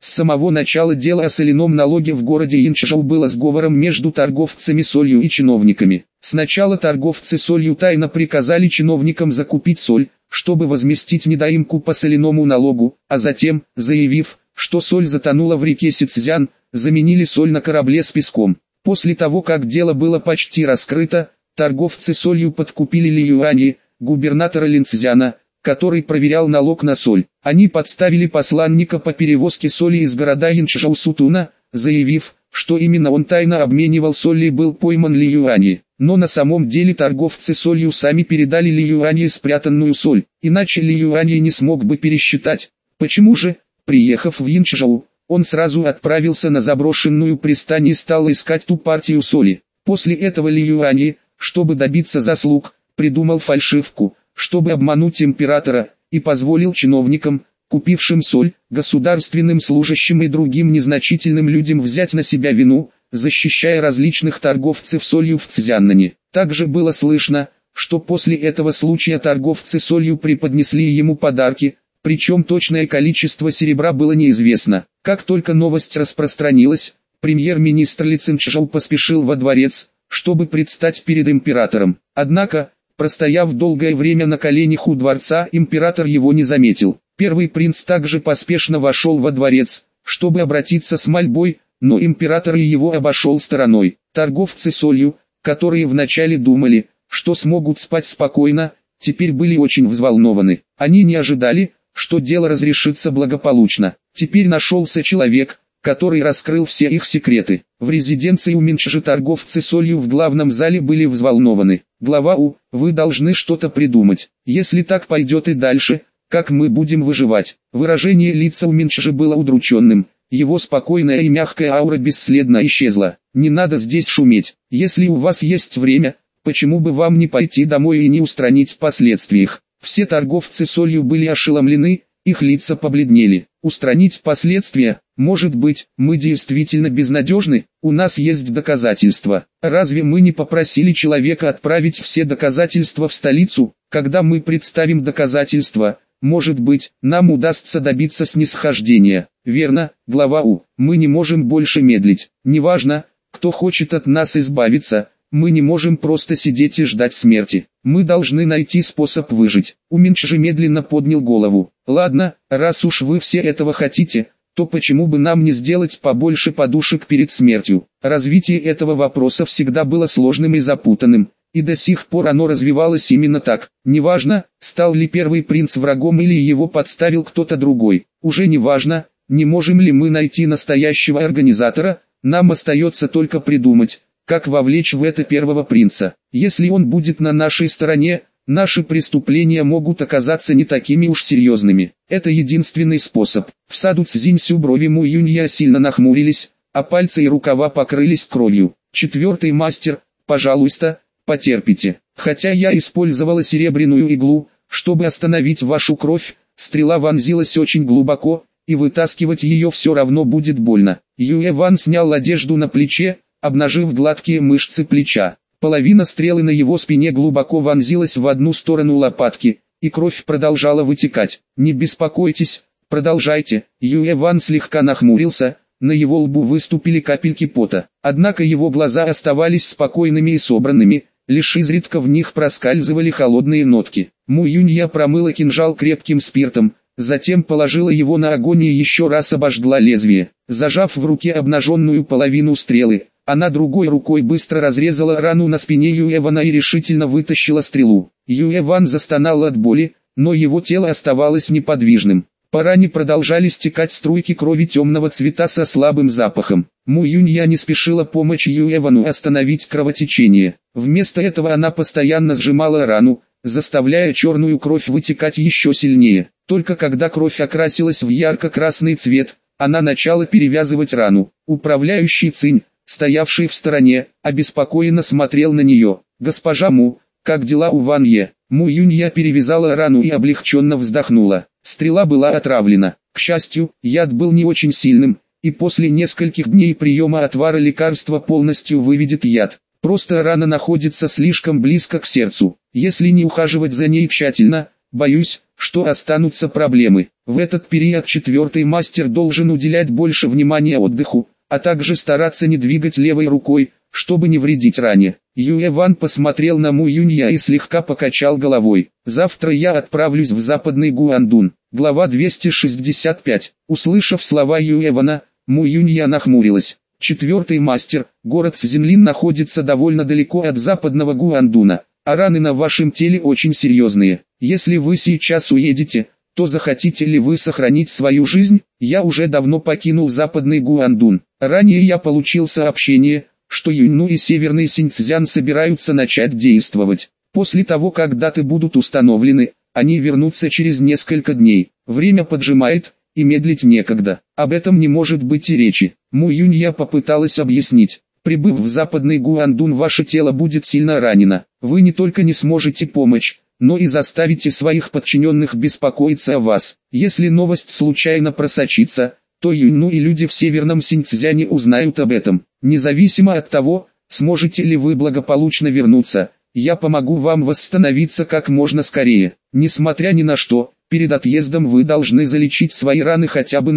С самого начала дело о соляном налоге в городе Инчжоу было сговором между торговцами солью и чиновниками. Сначала торговцы солью тайно приказали чиновникам закупить соль, чтобы возместить недоимку по соляному налогу, а затем, заявив, что соль затонула в реке Сицзян, заменили соль на корабле с песком. После того, как дело было почти раскрыто, торговцы солью подкупили Ли Юани, губернатора Линцзяна, который проверял налог на соль. Они подставили посланника по перевозке соли из города Инчжоу Сутуна, заявив, что именно он тайно обменивал соль и был пойман Ли Юани. Но на самом деле торговцы солью сами передали Ли Юани спрятанную соль, иначе Ли Юани не смог бы пересчитать. Почему же, приехав в Инчжоу, он сразу отправился на заброшенную пристань и стал искать ту партию соли? После этого Ли Юани, чтобы добиться заслуг, придумал фальшивку, чтобы обмануть императора, и позволил чиновникам, купившим соль, государственным служащим и другим незначительным людям взять на себя вину, защищая различных торговцев солью в Цзяннане. Также было слышно, что после этого случая торговцы солью преподнесли ему подарки, причем точное количество серебра было неизвестно. Как только новость распространилась, премьер-министр Ли Цинчжоу поспешил во дворец, чтобы предстать перед императором. Однако, простояв долгое время на коленях у дворца, император его не заметил. Первый принц также поспешно вошел во дворец, чтобы обратиться с мольбой, но император его обошел стороной. Торговцы солью, которые вначале думали, что смогут спать спокойно, теперь были очень взволнованы. Они не ожидали, что дело разрешится благополучно. Теперь нашелся человек, который раскрыл все их секреты. В резиденции у Минчжи торговцы солью в главном зале были взволнованы. Глава У, вы должны что-то придумать. Если так пойдет и дальше, как мы будем выживать? Выражение лица у Минчжи было удрученным. Его спокойная и мягкая аура бесследно исчезла. Не надо здесь шуметь. Если у вас есть время, почему бы вам не пойти домой и не устранить последствия их? Все торговцы солью были ошеломлены, их лица побледнели. Устранить последствия? Может быть, мы действительно безнадежны? У нас есть доказательства. Разве мы не попросили человека отправить все доказательства в столицу? Когда мы представим доказательства, может быть, нам удастся добиться снисхождения. Верно, глава У, мы не можем больше медлить. Неважно, кто хочет от нас избавиться, мы не можем просто сидеть и ждать смерти. Мы должны найти способ выжить. У Минчжи медленно поднял голову. Ладно, раз уж вы все этого хотите, то почему бы нам не сделать побольше подушек перед смертью? Развитие этого вопроса всегда было сложным и запутанным, и до сих пор оно развивалось именно так. Неважно, стал ли первый принц врагом или его подставил кто-то другой. Уже не важно, не можем ли мы найти настоящего организатора, нам остается только придумать, как вовлечь в это первого принца. Если он будет на нашей стороне, наши преступления могут оказаться не такими уж серьезными. Это единственный способ. В саду Цзиньсю брови Му Юнья сильно нахмурились, а пальцы и рукава покрылись кровью. Четвертый мастер, пожалуйста, потерпите. Хотя я использовала серебряную иглу, чтобы остановить вашу кровь, стрела вонзилась очень глубоко, и вытаскивать ее все равно будет больно. Юэ Ван снял одежду на плече, обнажив гладкие мышцы плеча. Половина стрелы на его спине глубоко вонзилась в одну сторону лопатки, и кровь продолжала вытекать. «Не беспокойтесь, продолжайте». Юэ Ван слегка нахмурился, на его лбу выступили капельки пота. Однако его глаза оставались спокойными и собранными, лишь изредка в них проскальзывали холодные нотки. Му Юнья промыла кинжал крепким спиртом, затем положила его на огонь и еще раз обожгла лезвие. Зажав в руке обнаженную половину стрелы, она другой рукой быстро разрезала рану на спине Юэвана и решительно вытащила стрелу. Юэван застонал от боли, но его тело оставалось неподвижным. По ране продолжали стекать струйки крови темного цвета со слабым запахом. Му Юнья не спешила помочь Юэвану остановить кровотечение. Вместо этого она постоянно сжимала рану, заставляя черную кровь вытекать еще сильнее. Только когда кровь окрасилась в ярко-красный цвет, она начала перевязывать рану. Управляющий Цинь, стоявший в стороне, обеспокоенно смотрел на нее. «Госпожа Му, как дела у Ван Е?» Му Юнья перевязала рану и облегченно вздохнула. Стрела была отравлена. К счастью, яд был не очень сильным, и после нескольких дней приема отвара лекарства полностью выведет яд. Просто рана находится слишком близко к сердцу. Если не ухаживать за ней тщательно, боюсь, что останутся проблемы. В этот период четвертый мастер должен уделять больше внимания отдыху, а также стараться не двигать левой рукой, чтобы не вредить ране. Юэ Ван посмотрел на Му Юнья и слегка покачал головой. Завтра я отправлюсь в западный Гуандун. Глава 265. Услышав слова Юэ Вана, Му Юнья нахмурилась. Четвертый мастер, город Цзинлин находится довольно далеко от западного Гуандуна, а раны на вашем теле очень серьезные. Если вы сейчас уедете, то захотите ли вы сохранить свою жизнь? Я уже давно покинул западный Гуандун. Ранее я получил сообщение, что Юньну и Северный Синьцзян собираются начать действовать. После того, как даты будут установлены, они вернутся через несколько дней. Время поджимает, и медлить некогда. Об этом не может быть и речи. Му Юнья попыталась объяснить. Прибыв в западный Гуандун, ваше тело будет сильно ранено. Вы не только не сможете помочь, но и заставите своих подчиненных беспокоиться о вас. Если новость случайно просочится, то Юньну и люди в Северном Синьцзяне узнают об этом. Независимо от того, сможете ли вы благополучно вернуться, я помогу вам восстановиться как можно скорее. Несмотря ни на что, перед отъездом вы должны залечить свои раны хотя бы на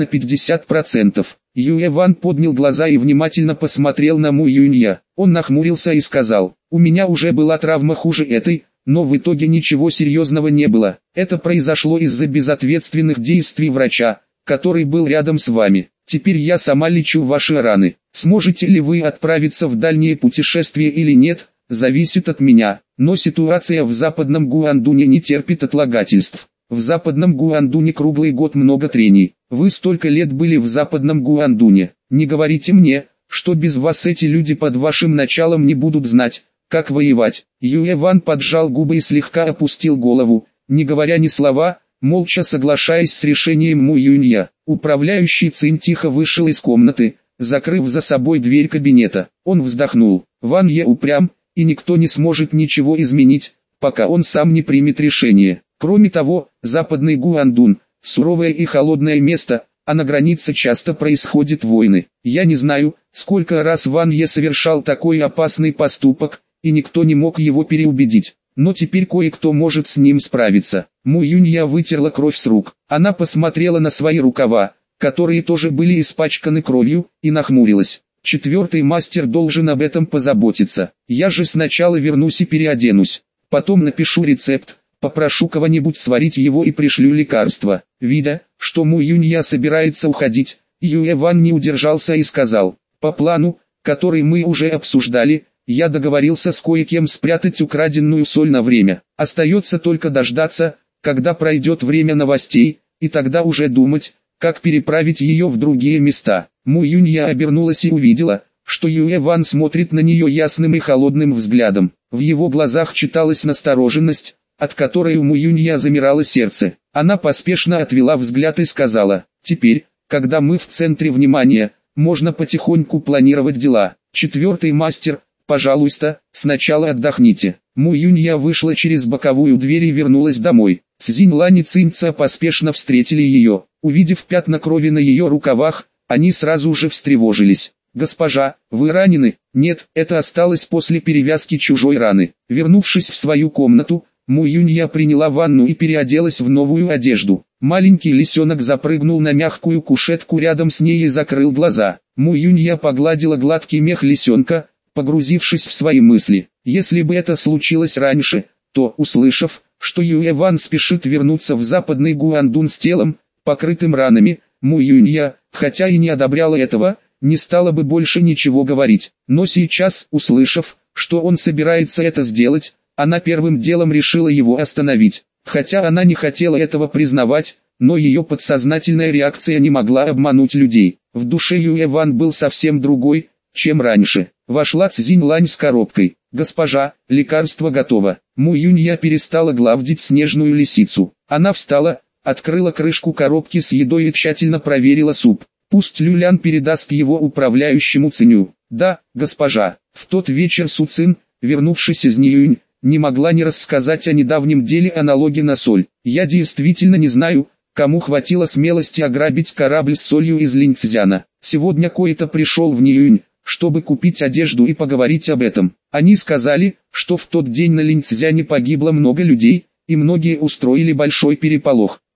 50%. Юэ Ван поднял глаза и внимательно посмотрел на Му Юнья. Он нахмурился и сказал: «У меня уже была травма хуже этой, но в итоге ничего серьезного не было. Это произошло из-за безответственных действий врача, который был рядом с вами. Теперь я сама лечу ваши раны. Сможете ли вы отправиться в дальнее путешествие или нет, зависит от меня. Но ситуация в западном Гуандуне не терпит отлагательств. В западном Гуандуне круглый год много трений. Вы столько лет были в западном Гуандуне. Не говорите мне, что без вас эти люди под вашим началом не будут знать, как воевать». Юэ Ван поджал губы и слегка опустил голову, не говоря ни слова, молча соглашаясь с решением Му Юнья. Управляющий Цинь тихо вышел из комнаты, закрыв за собой дверь кабинета. Он вздохнул. Ван Е упрям, и никто не сможет ничего изменить, пока он сам не примет решение. Кроме того, западный Гуандун – суровое и холодное место, а на границе часто происходят войны. Я не знаю, сколько раз Ван Е совершал такой опасный поступок, и никто не мог его переубедить. Но теперь кое-кто может с ним справиться. Му Юнья вытерла кровь с рук. Она посмотрела на свои рукава, которые тоже были испачканы кровью, и нахмурилась. Четвертый мастер должен об этом позаботиться. Я же сначала вернусь и переоденусь. Потом напишу рецепт, попрошу кого-нибудь сварить его и пришлю лекарство. Видя, что Му Юнья собирается уходить, Юэ Ван не удержался и сказал: «По плану, который мы уже обсуждали, я договорился с кое-кем спрятать украденную соль на время. Остается только дождаться, когда пройдет время новостей, и тогда уже думать, как переправить ее в другие места». Му Юнья обернулась и увидела, что Юэ Ван смотрит на нее ясным и холодным взглядом. В его глазах читалась настороженность, от которой у Му Юнья замирало сердце. Она поспешно отвела взгляд и сказала: «Теперь, когда мы в центре внимания, можно потихоньку планировать дела. Четвертый мастер, пожалуйста, сначала отдохните». Му Юнья вышла через боковую дверь и вернулась домой. Цзинь Лань и Цинь Ца поспешно встретили ее. Увидев пятна крови на ее рукавах, они сразу же встревожились. «Госпожа, вы ранены?» «Нет, это осталось после перевязки чужой раны». Вернувшись в свою комнату, Му Юнья приняла ванну и переоделась в новую одежду. Маленький лисенок запрыгнул на мягкую кушетку рядом с ней и закрыл глаза. Му Юнья погладила гладкий мех лисенка, погрузившись в свои мысли. Если бы это случилось раньше, то, услышав, что Юэ Ван спешит вернуться в западный Гуандун с телом, покрытым ранами, Му Юнья, хотя и не одобряла этого, не стала бы больше ничего говорить. Но сейчас, услышав, что он собирается это сделать, она первым делом решила его остановить. Хотя она не хотела этого признавать, но ее подсознательная реакция не могла обмануть людей. В душе Юэ Ван был совсем другой, чем раньше. Вошла Цзинь Лань с коробкой. «Госпожа, лекарство готово». Му Юнья перестала гладить снежную лисицу. Она встала, открыла крышку коробки с едой и тщательно проверила суп. «Пусть Люлян передаст его управляющему Циню». «Да, госпожа». В тот вечер Су Цин, вернувшись из Ниюнь, не могла не рассказать о недавнем деле о налоге на соль. «Я действительно не знаю, кому хватило смелости ограбить корабль с солью из Линьцзяна. Сегодня кое-то пришел в Ниюнь, чтобы купить одежду и поговорить об этом. Они сказали, что в тот день на Линьцзяне погибло много людей, и многие устроили большой переполох.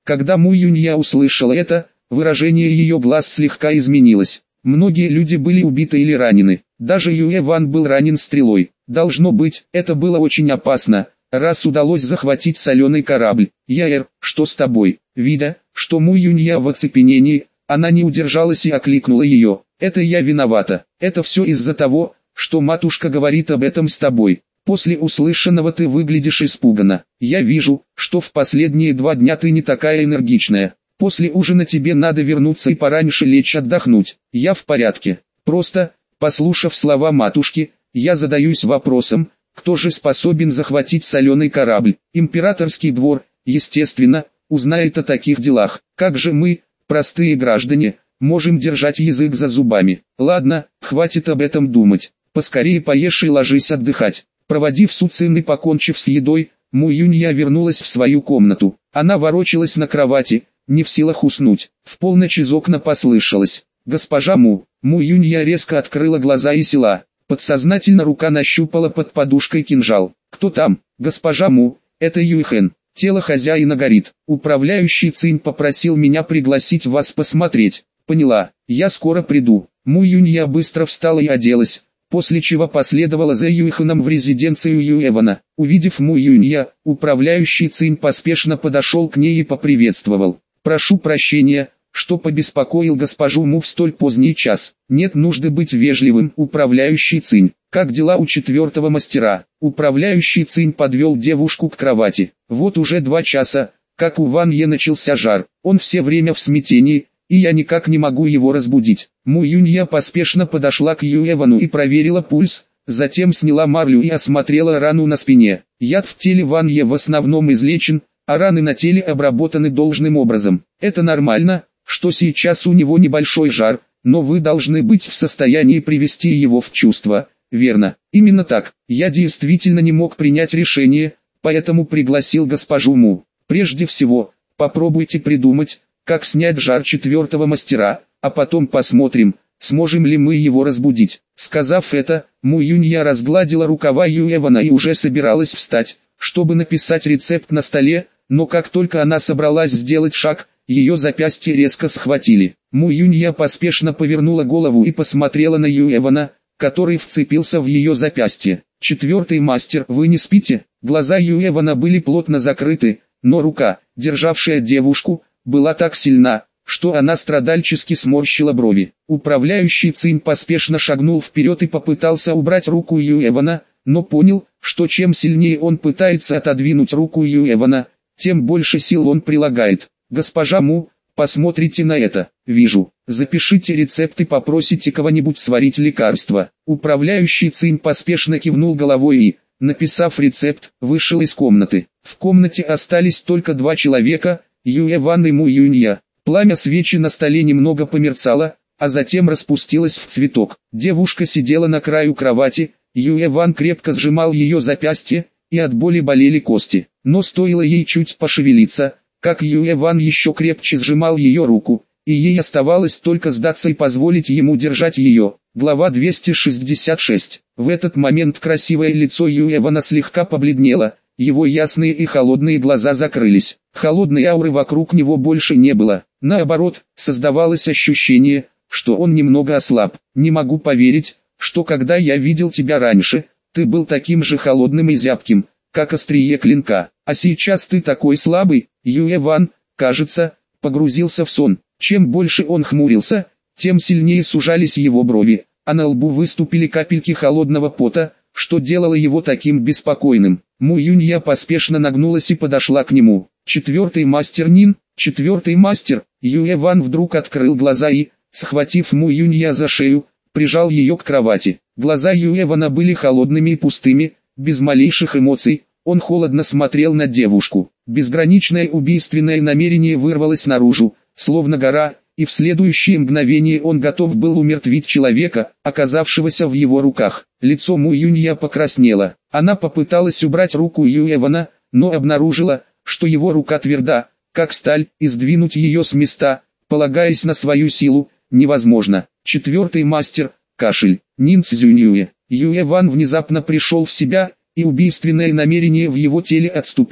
Когда Му Юнья услышала это, выражение ее глаз слегка изменилось. Многие люди были убиты или ранены. Даже Юэ Ван был ранен стрелой. Должно быть, это было очень опасно, раз удалось захватить соленый корабль. Яэр, что с тобой? Видя, что Му Юнья в оцепенении, она не удержалась и окликнула ее. Это я виновата. Это все из-за того, что матушка говорит об этом с тобой. После услышанного ты выглядишь испуганно. Я вижу, что в последние 2 дня ты не такая энергичная. После ужина тебе надо вернуться и пораньше лечь отдохнуть. Я в порядке. Просто, послушав слова матушки, я задаюсь вопросом, кто же способен захватить соленый корабль. Императорский двор, естественно, узнает о таких делах. Как же мы, простые граждане, можем держать язык за зубами? Ладно, хватит об этом думать. Поскорее поешь и ложись отдыхать. Проводив Суцин и покончив с едой, Му Юнья вернулась в свою комнату. Она ворочалась на кровати, не в силах уснуть. В полночь из окна послышалось: «Госпожа Му». Му Юнья резко открыла глаза и села. Подсознательно рука нащупала под подушкой кинжал. «Кто там?» «Госпожа Му, это Юйхэн. Тело хозяина горит. Управляющий Цинь попросил меня пригласить вас посмотреть». «Поняла, я скоро приду». Му Юнья быстро встала и оделась, после чего последовала за Юйхэном в резиденцию Юэвана. Увидев Му Юнья, управляющий Цинь поспешно подошел к ней и поприветствовал. «Прошу прощения, что побеспокоил госпожу Му в столь поздний час. Нет нужды быть вежливым, управляющий Цинь. Как дела у 4-го мастера?» Управляющий Цинь подвел девушку к кровати. «Вот уже 2 часа, как у Ван Е начался жар. Он все время в смятении, и я никак не могу его разбудить». Му Юнья поспешно подошла к Юэвану и проверила пульс, затем сняла марлю и осмотрела рану на спине. Яд в теле Ван Е в основном излечен, а раны на теле обработаны должным образом. Это нормально, что сейчас у него небольшой жар, но вы должны быть в состоянии привести его в чувство, верно? Именно так. Я действительно не мог принять решение, поэтому пригласил госпожу Му. Прежде всего, попробуйте придумать, как снять жар 4-го мастера, а потом посмотрим, сможем ли мы его разбудить. Сказав это, Му Юнья разгладила рукава Юэвана и уже собиралась встать, чтобы написать рецепт на столе, но как только она собралась сделать шаг, ее запястье резко схватили. Му Юнья поспешно повернула голову и посмотрела на Юэвана, который вцепился в ее запястье. «4-й мастер, вы не спите?» Глаза Юэвана были плотно закрыты, но рука, державшая девушку, была так сильна, что она страдальчески сморщила брови. Управляющий Цинь поспешно шагнул вперед и попытался убрать руку Юэвана, но понял, что чем сильнее он пытается отодвинуть руку Юэвана, тем больше сил он прилагает. «Госпожа Му, посмотрите на это». «Вижу. Запишите рецепт и попросите кого-нибудь сварить лекарство». Управляющий Цинь поспешно кивнул головой и, написав рецепт, вышел из комнаты. В комнате остались только 2 человека, Юэван и Му Юнья. Пламя свечи на столе немного померцало, а затем распустилось в цветок. Девушка сидела на краю кровати, Юэван крепко сжимал ее запястье, и от боли болели кости. Но стоило ей чуть пошевелиться, как Юэван еще крепче сжимал ее руку, и ей оставалось только сдаться и позволить ему держать ее. Глава 266. В этот момент красивое лицо Юэвана слегка побледнело, его ясные и холодные глаза закрылись. Холодной ауры вокруг него больше не было. Наоборот, создавалось ощущение, что он немного ослаб. «Не могу поверить, что когда я видел тебя раньше, ты был таким же холодным и зябким, как острие клинка, а сейчас ты такой слабый». Юэван, кажется, погрузился в сон. Чем больше он хмурился, тем сильнее сужались его брови, а на лбу выступили капельки холодного пота, что делало его таким беспокойным. Му Юнья поспешно нагнулась и подошла к нему. «4-й мастер Нин, 4-й мастер». Юэван вдруг открыл глаза и, схватив Му Юнья за шею, прижал ее к кровати. Глаза Юэвана были холодными и пустыми, без малейших эмоций. Он холодно смотрел на девушку. Безграничное убийственное намерение вырвалось наружу, словно гора, и в следующее мгновение он готов был умертвить человека, оказавшегося в его руках. Лицо Му Юнья покраснело. Она попыталась убрать руку Юэвана, но обнаружила, что его рука тверда, как сталь, и сдвинуть ее с места, полагаясь на свою силу, невозможно. 4-й мастер, кашель, Нин Цзюньюэ. Юэван внезапно пришел в себя, и убийственное намерение в его теле отступило,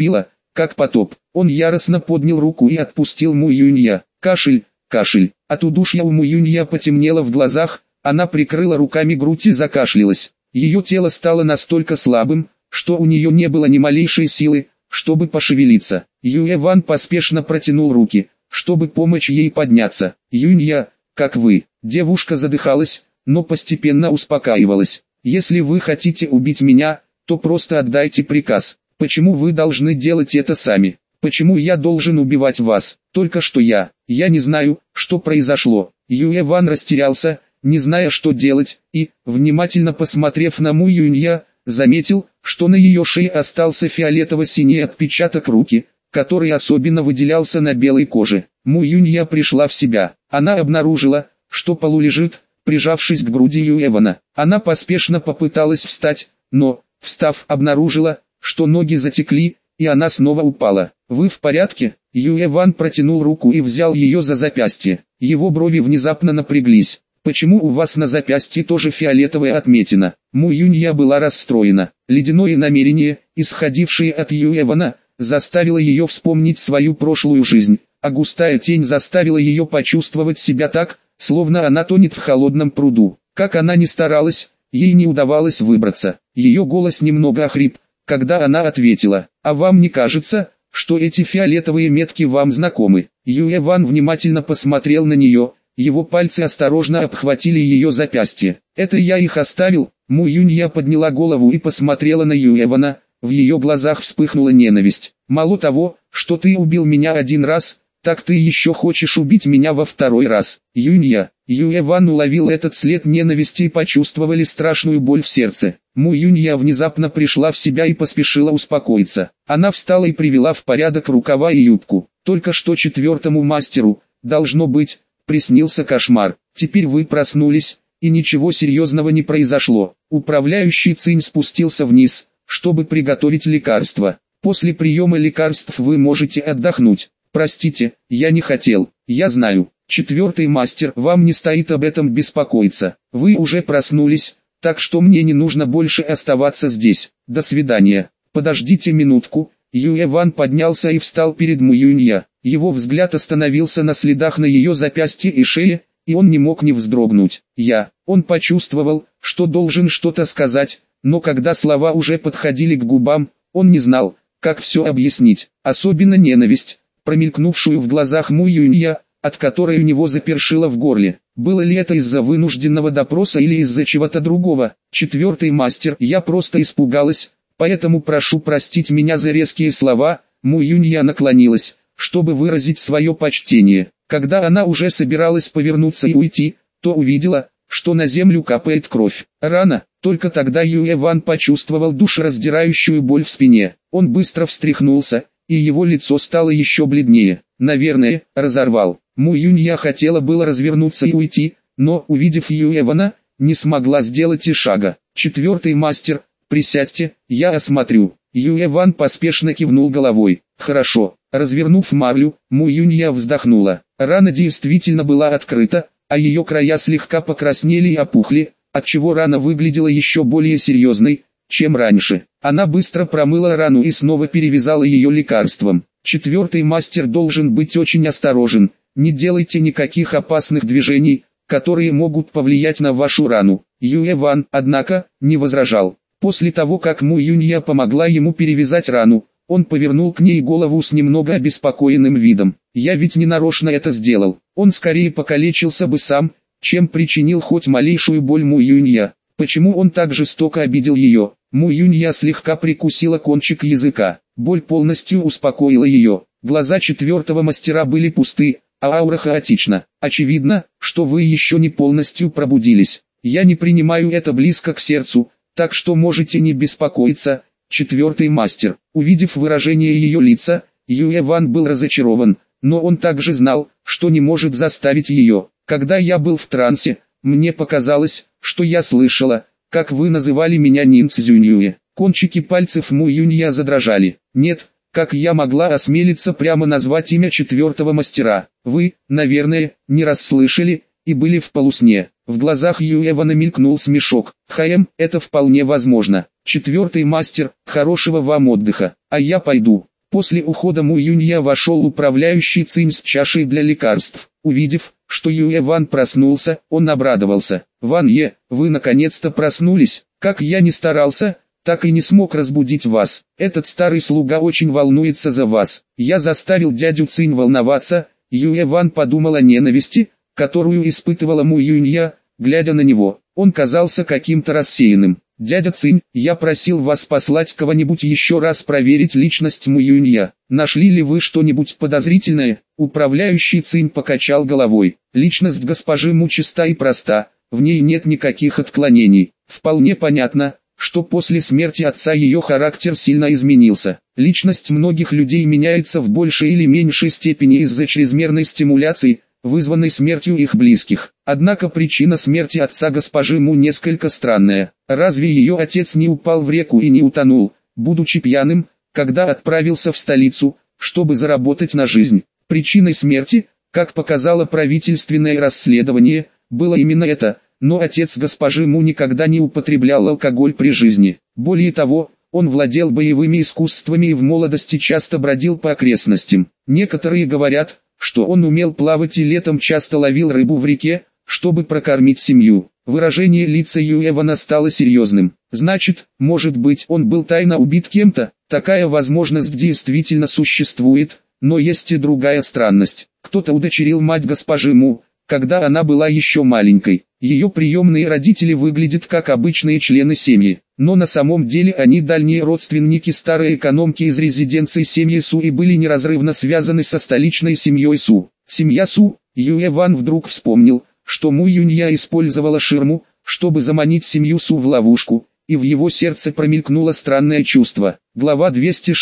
как потоп. Он яростно поднял руку и отпустил Му Юнья. Кашель, кашель. От удушья у Му Юнья потемнело в глазах, она прикрыла руками грудь и закашлялась. Ее тело стало настолько слабым, что у нее не было ни малейшей силы, чтобы пошевелиться. Юэ Ван поспешно протянул руки, чтобы помочь ей подняться. «Юнья, как вы?» Девушка задыхалась, но постепенно успокаивалась. «Если вы хотите убить меня, то просто отдайте приказ. Почему вы должны делать это сами? Почему я должен убивать вас? Только что я не знаю, что произошло». Юэ Ван растерялся, не зная, что делать, и, внимательно посмотрев на Му Юнья, заметил, что на ее шее остался фиолетово-синий отпечаток руки, который особенно выделялся на белой коже. Му Юнья пришла в себя. Она обнаружила, что полулежит, прижавшись к груди Юэвана. Она поспешно попыталась встать, но, встав, обнаружила, что ноги затекли, и она снова упала. «Вы в порядке?» Юэван протянул руку и взял ее за запястье. Его брови внезапно напряглись. «Почему у вас на запястье тоже фиолетовая отметина?» Му Юнья была расстроена. Ледяное намерение, исходившее от Юэвана, заставило ее вспомнить свою прошлую жизнь, а густая тень заставила ее почувствовать себя так, словно она тонет в холодном пруду. Как она ни старалась, ей не удавалось выбраться. Ее голос немного охрип, когда она ответила: «А вам не кажется, что эти фиолетовые метки вам знакомы?» Юэван внимательно посмотрел на нее, его пальцы осторожно обхватили ее запястье. «Это я их оставил?» Му Юнья подняла голову и посмотрела на Юэвана, в ее глазах вспыхнула ненависть. «Мало того, что ты убил меня один раз, так ты еще хочешь убить меня во второй раз». Юнья. Юэван уловил этот след ненависти и почувствовали страшную боль в сердце. Му Юнья внезапно пришла в себя и поспешила успокоиться. Она встала и привела в порядок рукава и юбку. Только что четвертому мастеру, должно быть, приснился кошмар. Теперь вы проснулись, и ничего серьезного не произошло. Управляющий Цинь спустился вниз, чтобы приготовить лекарства. После приема лекарств вы можете отдохнуть. Простите, я не хотел. Я знаю. Четвертый мастер, вам не стоит об этом беспокоиться. Вы уже проснулись, так что мне не нужно больше оставаться здесь. До свидания. Подождите минутку. Юэван поднялся и встал перед Му Юнья. Его взгляд остановился на следах на ее запястье и шее, и он не мог не вздрогнуть. Он почувствовал, что должен что-то сказать, но когда слова уже подходили к губам, он не знал, как все объяснить. Особенно ненависть, промелькнувшую в глазах Му Юнья, от которой у него запершило в горле. Было ли это из-за вынужденного допроса или из-за чего-то другого? Четвертый мастер, я просто испугалась, поэтому прошу простить меня за резкие слова. Му Юнья наклонилась, чтобы выразить свое почтение. Когда она уже собиралась повернуться и уйти, то увидела, что на землю капает кровь. Рана. Только тогда Юэван почувствовал душераздирающую боль в спине. Он быстро встряхнулся, и его лицо стало еще бледнее. Наверное, разорвал. Му Юнья хотела было развернуться и уйти, но, увидев Юэвана, не смогла сделать и шага. Четвертый мастер, присядьте, я осмотрю. Юэван поспешно кивнул головой. Хорошо. Развернув марлю, Му Юнья вздохнула. Рана действительно была открыта, а ее края слегка покраснели и опухли, отчего рана выглядела еще более серьезной, чем раньше. Она быстро промыла рану и снова перевязала ее лекарством. Четвертый мастер должен быть очень осторожен. Не делайте никаких опасных движений, которые могут повлиять на вашу рану. Юэван, однако, не возражал. После того, как Му Юнья помогла ему перевязать рану, он повернул к ней голову с немного обеспокоенным видом. «Я ведь не нарочно это сделал. Он скорее покалечился бы сам, чем причинил хоть малейшую боль Му Юнья. Почему он так жестоко обидел ее?» Му Юнья слегка прикусила кончик языка. Боль полностью успокоила ее. Глаза четвертого мастера были пусты, а аура хаотична. «Очевидно, что вы еще не полностью пробудились. Я не принимаю это близко к сердцу, так что можете не беспокоиться». Четвертый мастер, увидев выражение ее лица, Юэван был разочарован, но он также знал, что не может заставить ее. «Когда я был в трансе, мне показалось, что я слышала, как вы называли меня Нин Цзюньюэ». Кончики пальцев Му Юнья задрожали. «Нет, как я могла осмелиться прямо назвать имя четвертого мастера? Вы, наверное, не расслышали и были в полусне». В глазах Юэвана мелькнул смешок. Это вполне возможно. Четвертый мастер, хорошего вам отдыха, а я пойду. После ухода Му Юнья вошел управляющий Цинь с чашей для лекарств. Увидев, что Юэ Ван проснулся, он обрадовался. «Ван Е, вы наконец-то проснулись, как я ни старался, так и не смог разбудить вас. Этот старый слуга очень волнуется за вас. Я заставил дядю Цинь волноваться». Юэ Ван подумал о ненависти, которую испытывала Му Юнья, глядя на него. Он казался каким-то рассеянным. «Дядя Цинь, я просил вас послать кого-нибудь еще раз проверить личность Му Юнья. Нашли ли вы что-нибудь подозрительное?» Управляющий Цинь покачал головой. «Личность госпожи Му чиста и проста, в ней нет никаких отклонений. Вполне понятно, что после смерти отца ее характер сильно изменился. Личность многих людей меняется в большей или меньшей степени из-за чрезмерной стимуляции, вызванной смертью их близких. Однако причина смерти отца госпожи Му несколько странная. Разве ее отец не упал в реку и не утонул, будучи пьяным, когда отправился в столицу, чтобы заработать на жизнь? Причиной смерти, как показало правительственное расследование, было именно это, но отец госпожи Му никогда не употреблял алкоголь при жизни. Более того, он владел боевыми искусствами и в молодости часто бродил по окрестностям. Некоторые говорят, что он умел плавать и летом часто ловил рыбу в реке, чтобы прокормить семью. Выражение лица Юэ Вана стало серьезным. Значит, может быть, он был тайно убит кем-то? Такая возможность действительно существует, но есть и другая странность. Кто-то удочерил мать госпожи Му, когда она была еще маленькой. Ее приемные родители выглядят как обычные члены семьи, но на самом деле они дальние родственники старой экономки из резиденции семьи Су и были неразрывно связаны со столичной семьей Су. Семья Су. Юэ Ван вдруг вспомнил, что Му Юнья использовала ширму, чтобы заманить семью Су в ловушку, и в его сердце промелькнуло странное чувство. Глава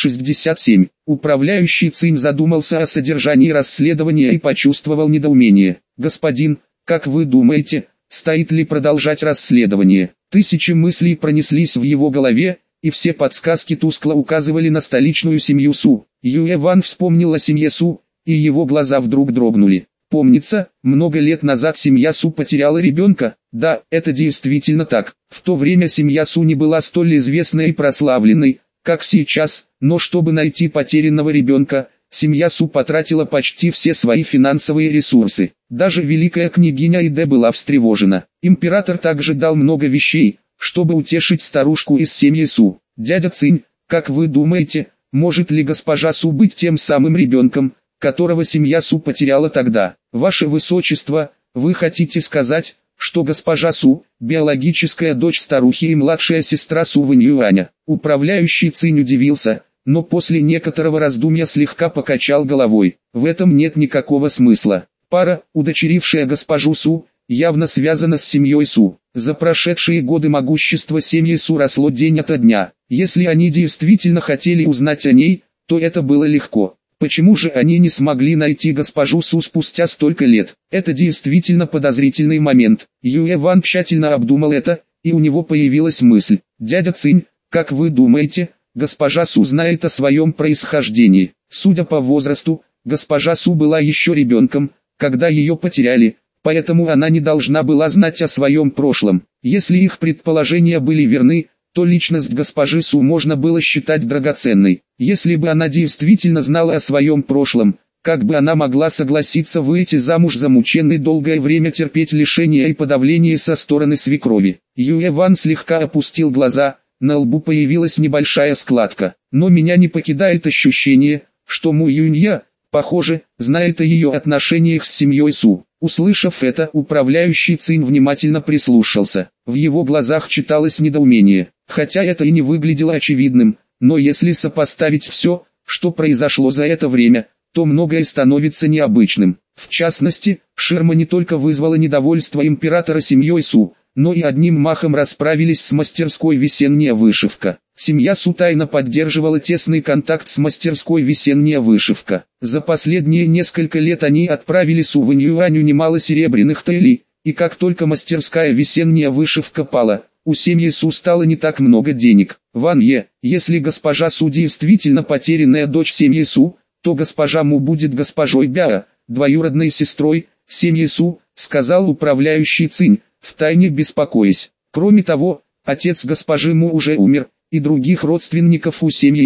267. Управляющий Цинь задумался о содержании расследования и почувствовал недоумение. «Господин, как вы думаете, стоит ли продолжать расследование?» Тысячи мыслей пронеслись в его голове, и все подсказки тускло указывали на столичную семью Су. Юэ Ван вспомнил о семье Су, и его глаза вдруг дрогнули. Помнится, много лет назад семья Су потеряла ребенка. Да, это действительно так. В то время семья Су не была столь известной и прославленной, как сейчас, но чтобы найти потерянного ребенка, семья Су потратила почти все свои финансовые ресурсы. Даже великая княгиня Иде была встревожена. Император также дал много вещей, чтобы утешить старушку из семьи Су. «Дядя Цинь, как вы думаете, может ли госпожа Су быть тем самым ребенком, которого семья Су потеряла тогда?» «Ваше Высочество, вы хотите сказать, что госпожа Су – биологическая дочь старухи и младшая сестра Су Вэньюаня?» Управляющий Цинь удивился, но после некоторого раздумья слегка покачал головой. В этом нет никакого смысла. Пара, удочерившая госпожу Су, явно связана с семьей Су. За прошедшие годы могущество семьи Су росло день ото дня. Если они действительно хотели узнать о ней, то это было легко. Почему же они не смогли найти госпожу Су спустя столько лет? Это действительно подозрительный момент. Юэ Ван тщательно обдумал это, и у него появилась мысль. «Дядя Цинь, как вы думаете, госпожа Су знает о своем происхождении?» Судя по возрасту, госпожа Су была еще ребенком, когда ее потеряли, поэтому она не должна была знать о своем прошлом. Если их предположения были верны, то личность госпожи Су можно было считать драгоценной. Если бы она действительно знала о своем прошлом, как бы она могла согласиться выйти замуж за мученной долгое время терпеть лишения и подавление со стороны свекрови? Юэ Ван слегка опустил глаза, на лбу появилась небольшая складка. Но меня не покидает ощущение, что Му Юнья, похоже, знает о ее отношениях с семьей Су. Услышав это, управляющий Цинь внимательно прислушался. В его глазах читалось недоумение. Хотя это и не выглядело очевидным, но если сопоставить все, что произошло за это время, то многое становится необычным. В частности, ширма не только вызвала недовольство императора семьей Су, но и одним махом расправились с мастерской «Весенняя вышивка». Семья Су тайно поддерживала тесный контакт с мастерской «Весенняя вышивка». За последние несколько лет они отправили Су Вэньюаню немало серебряных таэлей, и как только мастерская «Весенняя вышивка» пала, у семьи Су стало не так много денег. «Ван Е, если госпожа Су действительно потерянная дочь семьи Су, то госпожа Му будет госпожой Бяо, двоюродной сестрой семьи Су», сказал управляющий Цинь, втайне беспокоясь. Кроме того, отец госпожи Му уже умер, и других родственников у семьи нет.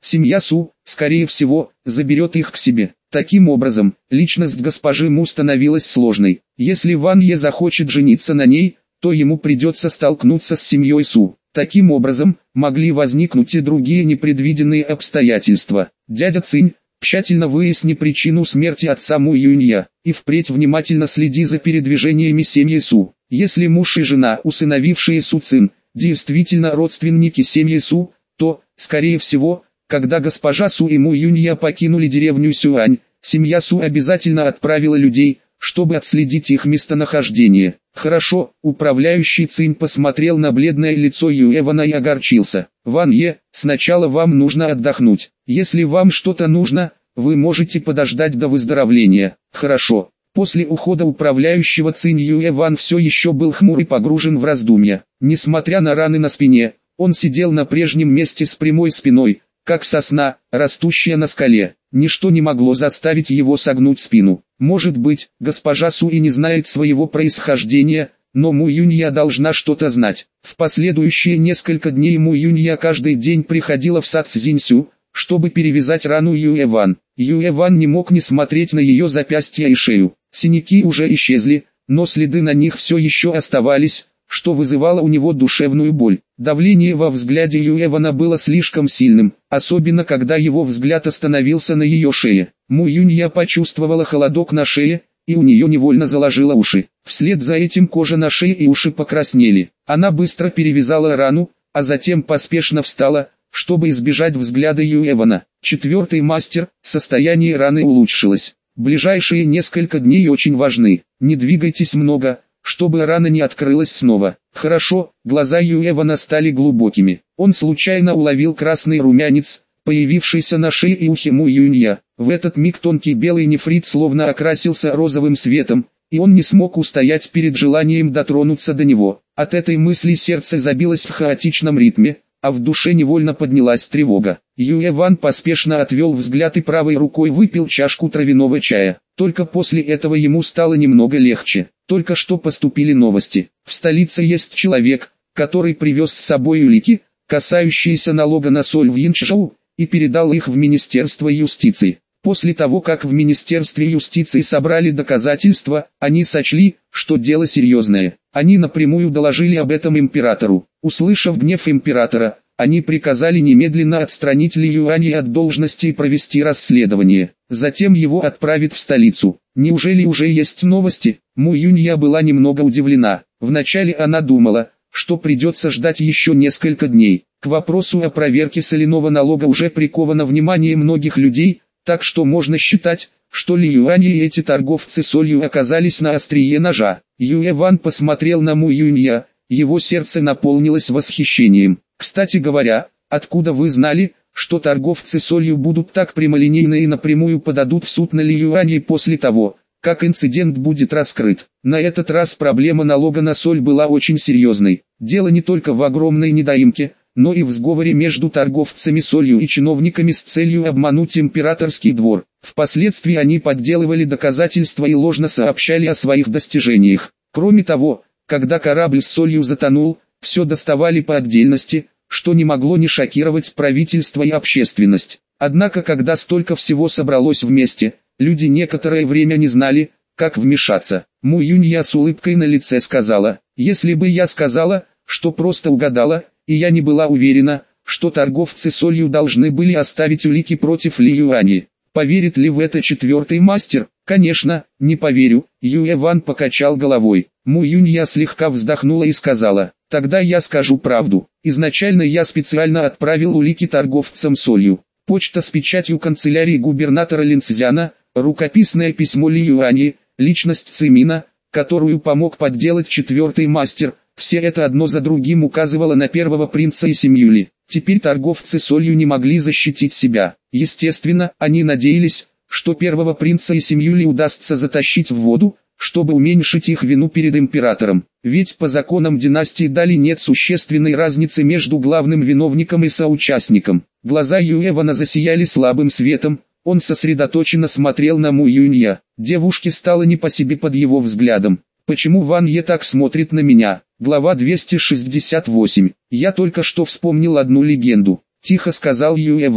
семья Су, скорее всего, заберет их к себе. Таким образом, личность госпожи Му становилась сложной. Если Ван Е захочет жениться на ней, то ему придется столкнуться с семьей Су. Таким образом, могли возникнуть и другие непредвиденные обстоятельства. Дядя Цинь, тщательно выясни причину смерти отца Му Юнья, и впредь внимательно следи за передвижениями семьи Су. Если муж и жена, усыновившие Су Цин, действительно родственники семьи Су, то, скорее всего, когда госпожа Су и Му Юнья покинули деревню Сюань, семья Су обязательно отправила людей, чтобы отследить их местонахождение. Хорошо, управляющий Цинь посмотрел на бледное лицо Юэвана и огорчился. Ван Е, сначала вам нужно отдохнуть. Если вам что-то нужно, вы можете подождать до выздоровления. Хорошо. После ухода управляющего Цинь Юэван все еще был хмур и погружен в раздумья. Несмотря на раны на спине, он сидел на прежнем месте с прямой спиной, как сосна, растущая на скале. Ничто не могло заставить его согнуть спину. Может быть, госпожа Су и не знает своего происхождения, но Му Юнья должна что-то знать. В последующие несколько дней Му Юнья каждый день приходила в сад Цзиньсю, чтобы перевязать рану Юэван. Юэван не мог не смотреть на ее запястья и шею. Синяки уже исчезли, но следы на них все еще оставались, что вызывало у него душевную боль. Давление во взгляде Юэвана было слишком сильным, особенно когда его взгляд остановился на ее шее. Му Юнья почувствовала холодок на шее, и у нее невольно заложило уши. Вслед за этим кожа на шее и уши покраснели. Она быстро перевязала рану, а затем поспешно встала, чтобы избежать взгляда Юэвана. Четвертый мастер, состояние раны улучшилось. Ближайшие несколько дней очень важны. Не двигайтесь много, чтобы рана не открылась снова. Хорошо, глаза Юэвана стали глубокими. Он случайно уловил красный румянец, появившийся на шее и ухе Му Юнья. В этот миг тонкий белый нефрит словно окрасился розовым светом, и он не смог устоять перед желанием дотронуться до него. От этой мысли сердце забилось в хаотичном ритме, а в душе невольно поднялась тревога. Юэван поспешно отвел взгляд и правой рукой выпил чашку травяного чая. Только после этого ему стало немного легче. Только что поступили новости. В столице есть человек, который привез с собой улики, касающиеся налога на соль в Янчжоу, и передал их в Министерство юстиции. После того, как в Министерстве юстиции собрали доказательства, они сочли, что дело серьезное. Они напрямую доложили об этом императору. Услышав гнев императора, они приказали немедленно отстранить Ли Юаня от должности и провести расследование. Затем его отправят в столицу. Неужели уже есть новости? Му Юнья была немного удивлена. Вначале она думала, что придется ждать еще несколько дней. К вопросу о проверке соляного налога уже приковано внимание многих людей, так что можно считать, что Ли Юань и эти торговцы солью оказались на острие ножа. Юэван посмотрел на Му Юнья, его сердце наполнилось восхищением. Кстати говоря, откуда вы знали, что торговцы солью будут так прямолинейно и напрямую подадут в суд на Ли Юаня после того, как инцидент будет раскрыт? На этот раз проблема налога на соль была очень серьезной. Дело не только в огромной недоимке, но и в сговоре между торговцами солью и чиновниками с целью обмануть императорский двор. Впоследствии они подделывали доказательства и ложно сообщали о своих достижениях. Кроме того, когда корабль с солью затонул, все доставали по отдельности, что не могло не шокировать правительство и общественность. Однако когда столько всего собралось вместе, люди некоторое время не знали, как вмешаться. Му Юнья с улыбкой на лице сказала: «Если бы я сказала, что просто угадала, и я не была уверена, что торговцы солью должны были оставить улики против Ли Юани. Поверит ли в это четвертый мастер? Конечно, не поверю». Юэван покачал головой. Му Юнья слегка вздохнула и сказала: «Тогда я скажу правду. Изначально я специально отправил улики торговцам солью. Почта с печатью канцелярии губернатора Линцзяна, рукописное письмо Ли Юани, личность Цимина, которую помог подделать четвертый мастер. Все это одно за другим указывало на первого принца и семью Ли. Теперь торговцы солью не могли защитить себя. Естественно, они надеялись, что первого принца и семью Ли удастся затащить в воду, чтобы уменьшить их вину перед императором. Ведь по законам династии Дали нет существенной разницы между главным виновником и соучастником. Глаза Юэвана засияли слабым светом, он сосредоточенно смотрел на Му Юнья. Девушке стало не по себе под его взглядом. «Почему Ван Е так смотрит на меня?» Глава 268. «Я только что вспомнил одну легенду», — тихо сказал Юэван.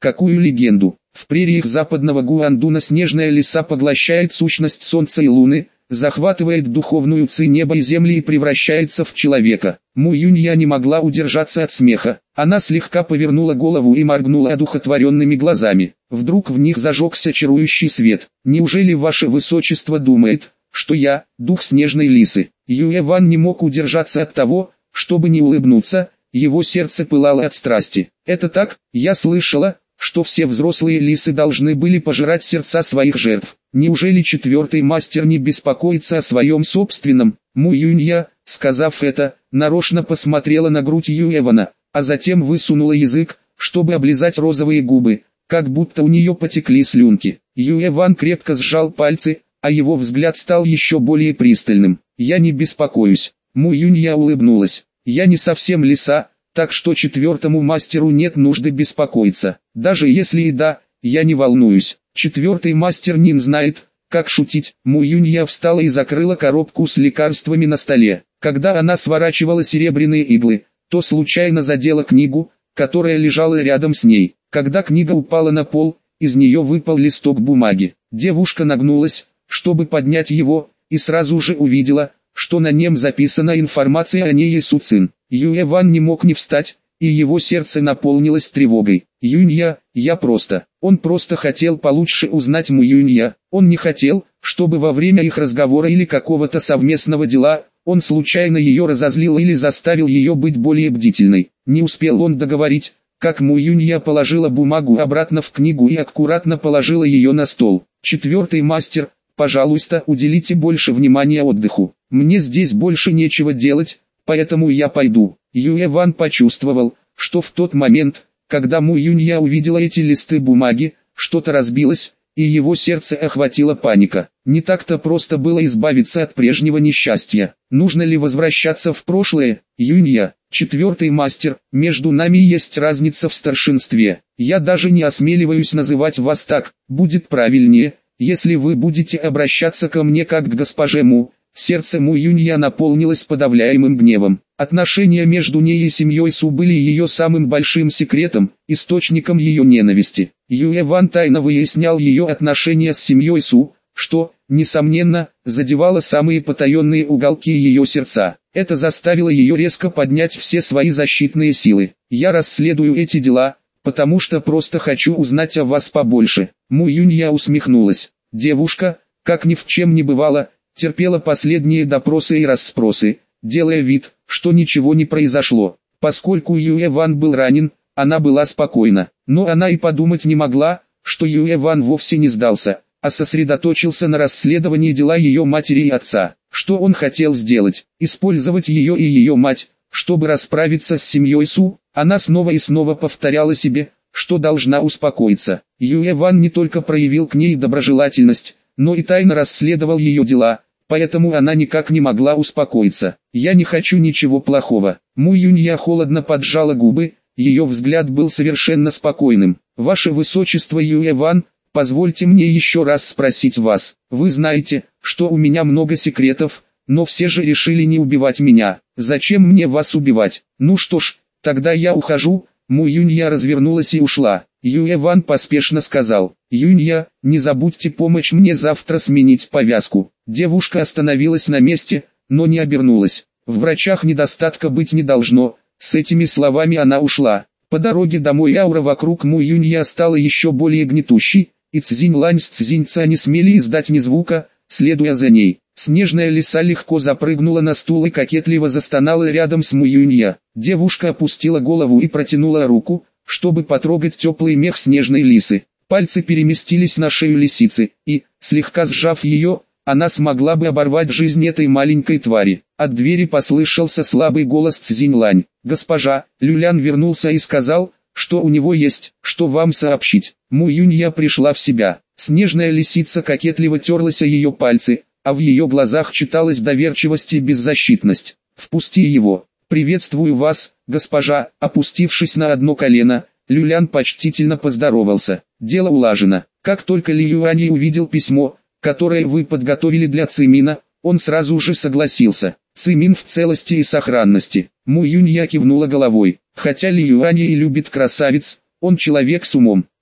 Какую легенду? В прериях западного Гуандуна снежная лиса поглощает сущность солнца и луны, захватывает духовную ци неба и земли и превращается в человека. Му Юнья не могла удержаться от смеха. Она слегка повернула голову и моргнула одухотворенными глазами. Вдруг в них зажегся чарующий свет. «Неужели ваше высочество думает, что я, дух снежной лисы?» Юэ Ван не мог удержаться от того, чтобы не улыбнуться, его сердце пылало от страсти. «Это так, я слышала, что все взрослые лисы должны были пожирать сердца своих жертв. Неужели четвертый мастер не беспокоится о своем собственном?» Му Юнья, сказав это, нарочно посмотрела на грудь Юэвана, а затем высунула язык, чтобы облизать розовые губы, как будто у нее потекли слюнки. Юэван крепко сжал пальцы, а его взгляд стал еще более пристальным. «Я не беспокоюсь». Му Юнья улыбнулась. «Я не совсем лиса, так что четвертому мастеру нет нужды беспокоиться. Даже если и да, я не волнуюсь. Четвертый мастер Нин знает, как шутить». Му Юнья встала и закрыла коробку с лекарствами на столе. Когда она сворачивала серебряные иглы, то случайно задела книгу, которая лежала рядом с ней. Когда книга упала на пол, из нее выпал листок бумаги. Девушка нагнулась, чтобы поднять его, и сразу же увидела, что на нем записана информация о ней и Суцин. Юэ Ван не мог не встать, и его сердце наполнилось тревогой. «Юнья, Он просто хотел получше узнать Му Юнья. Он не хотел, чтобы во время их разговора или какого-то совместного дела, он случайно ее разозлил или заставил ее быть более бдительной». Не успел он договорить, как Му Юнья положила бумагу обратно в книгу и аккуратно положила ее на стол. «Четвертый мастер, пожалуйста, уделите больше внимания отдыху. Мне здесь больше нечего делать, поэтому я пойду». Юэ Ван почувствовал, что в тот момент, когда Му Юнья увидела эти листы бумаги, что-то разбилось, и его сердце охватила паника. Не так-то просто было избавиться от прежнего несчастья. Нужно ли возвращаться в прошлое? «Юнья, четвертый мастер, между нами есть разница в старшинстве. Я даже не осмеливаюсь называть вас так, будет правильнее, если вы будете обращаться ко мне как к госпоже Му». Сердце Му Юнья наполнилось подавляемым гневом. Отношения между ней и семьей Су были ее самым большим секретом, источником ее ненависти. Юэ Ван тайно выяснял ее отношения с семьей Су, что, несомненно, задевало самые потаенные уголки ее сердца. Это заставило ее резко поднять все свои защитные силы. «Я расследую эти дела, потому что просто хочу узнать о вас побольше». Му Юнья усмехнулась. Девушка, как ни в чем не бывало, терпела последние допросы и расспросы, делая вид, что ничего не произошло. Поскольку Юэ Ван был ранен, она была спокойна. Но она и подумать не могла, что Юэ Ван вовсе не сдался, а сосредоточился на расследовании дела ее матери и отца. Что он хотел сделать? Использовать ее и ее мать, чтобы расправиться с семьей Су? Она снова и снова повторяла себе, что должна успокоиться. Юэ Ван не только проявил к ней доброжелательность, но и тайно расследовал ее дела, поэтому она никак не могла успокоиться. «Я не хочу ничего плохого». Му Юнья холодно поджала губы, ее взгляд был совершенно спокойным. «Ваше Высочество Юэ Ван, позвольте мне еще раз спросить вас. Вы знаете, что у меня много секретов, но все же решили не убивать меня. Зачем мне вас убивать? Ну что ж, тогда я ухожу». Му Юнья развернулась и ушла. Юэ Ван поспешно сказал: «Юнья, не забудьте помочь мне завтра сменить повязку». Девушка остановилась на месте, но не обернулась. В врачах недостатка быть не должно. С этими словами она ушла. По дороге домой аура вокруг Му Юнья стала еще более гнетущей, и Цзинь Лань с Цзинь Ца не смели издать ни звука, следуя за ней. Снежная лиса легко запрыгнула на стул и кокетливо застонала рядом с Му Юнья. Девушка опустила голову и протянула руку, чтобы потрогать теплый мех снежной лисы. Пальцы переместились на шею лисицы, и, слегка сжав ее, она смогла бы оборвать жизнь этой маленькой твари. От двери послышался слабый голос Цзинь Лань. «Госпожа, Люлян вернулся и сказал, что у него есть, что вам сообщить». Му Юнья пришла в себя. Снежная лисица кокетливо терлась о ее пальцы, а в ее глазах читалась доверчивость и беззащитность. «Впусти его». «Приветствую вас, госпожа». Опустившись на одно колено, Люлян почтительно поздоровался. «Дело улажено». Как только Ли Юань увидел письмо, которое вы подготовили для Цимина, он сразу же согласился. Цимин в целости и сохранности. Му Юнья кивнула головой. Хотя Ли Юань и любит красавиц, он человек с умом.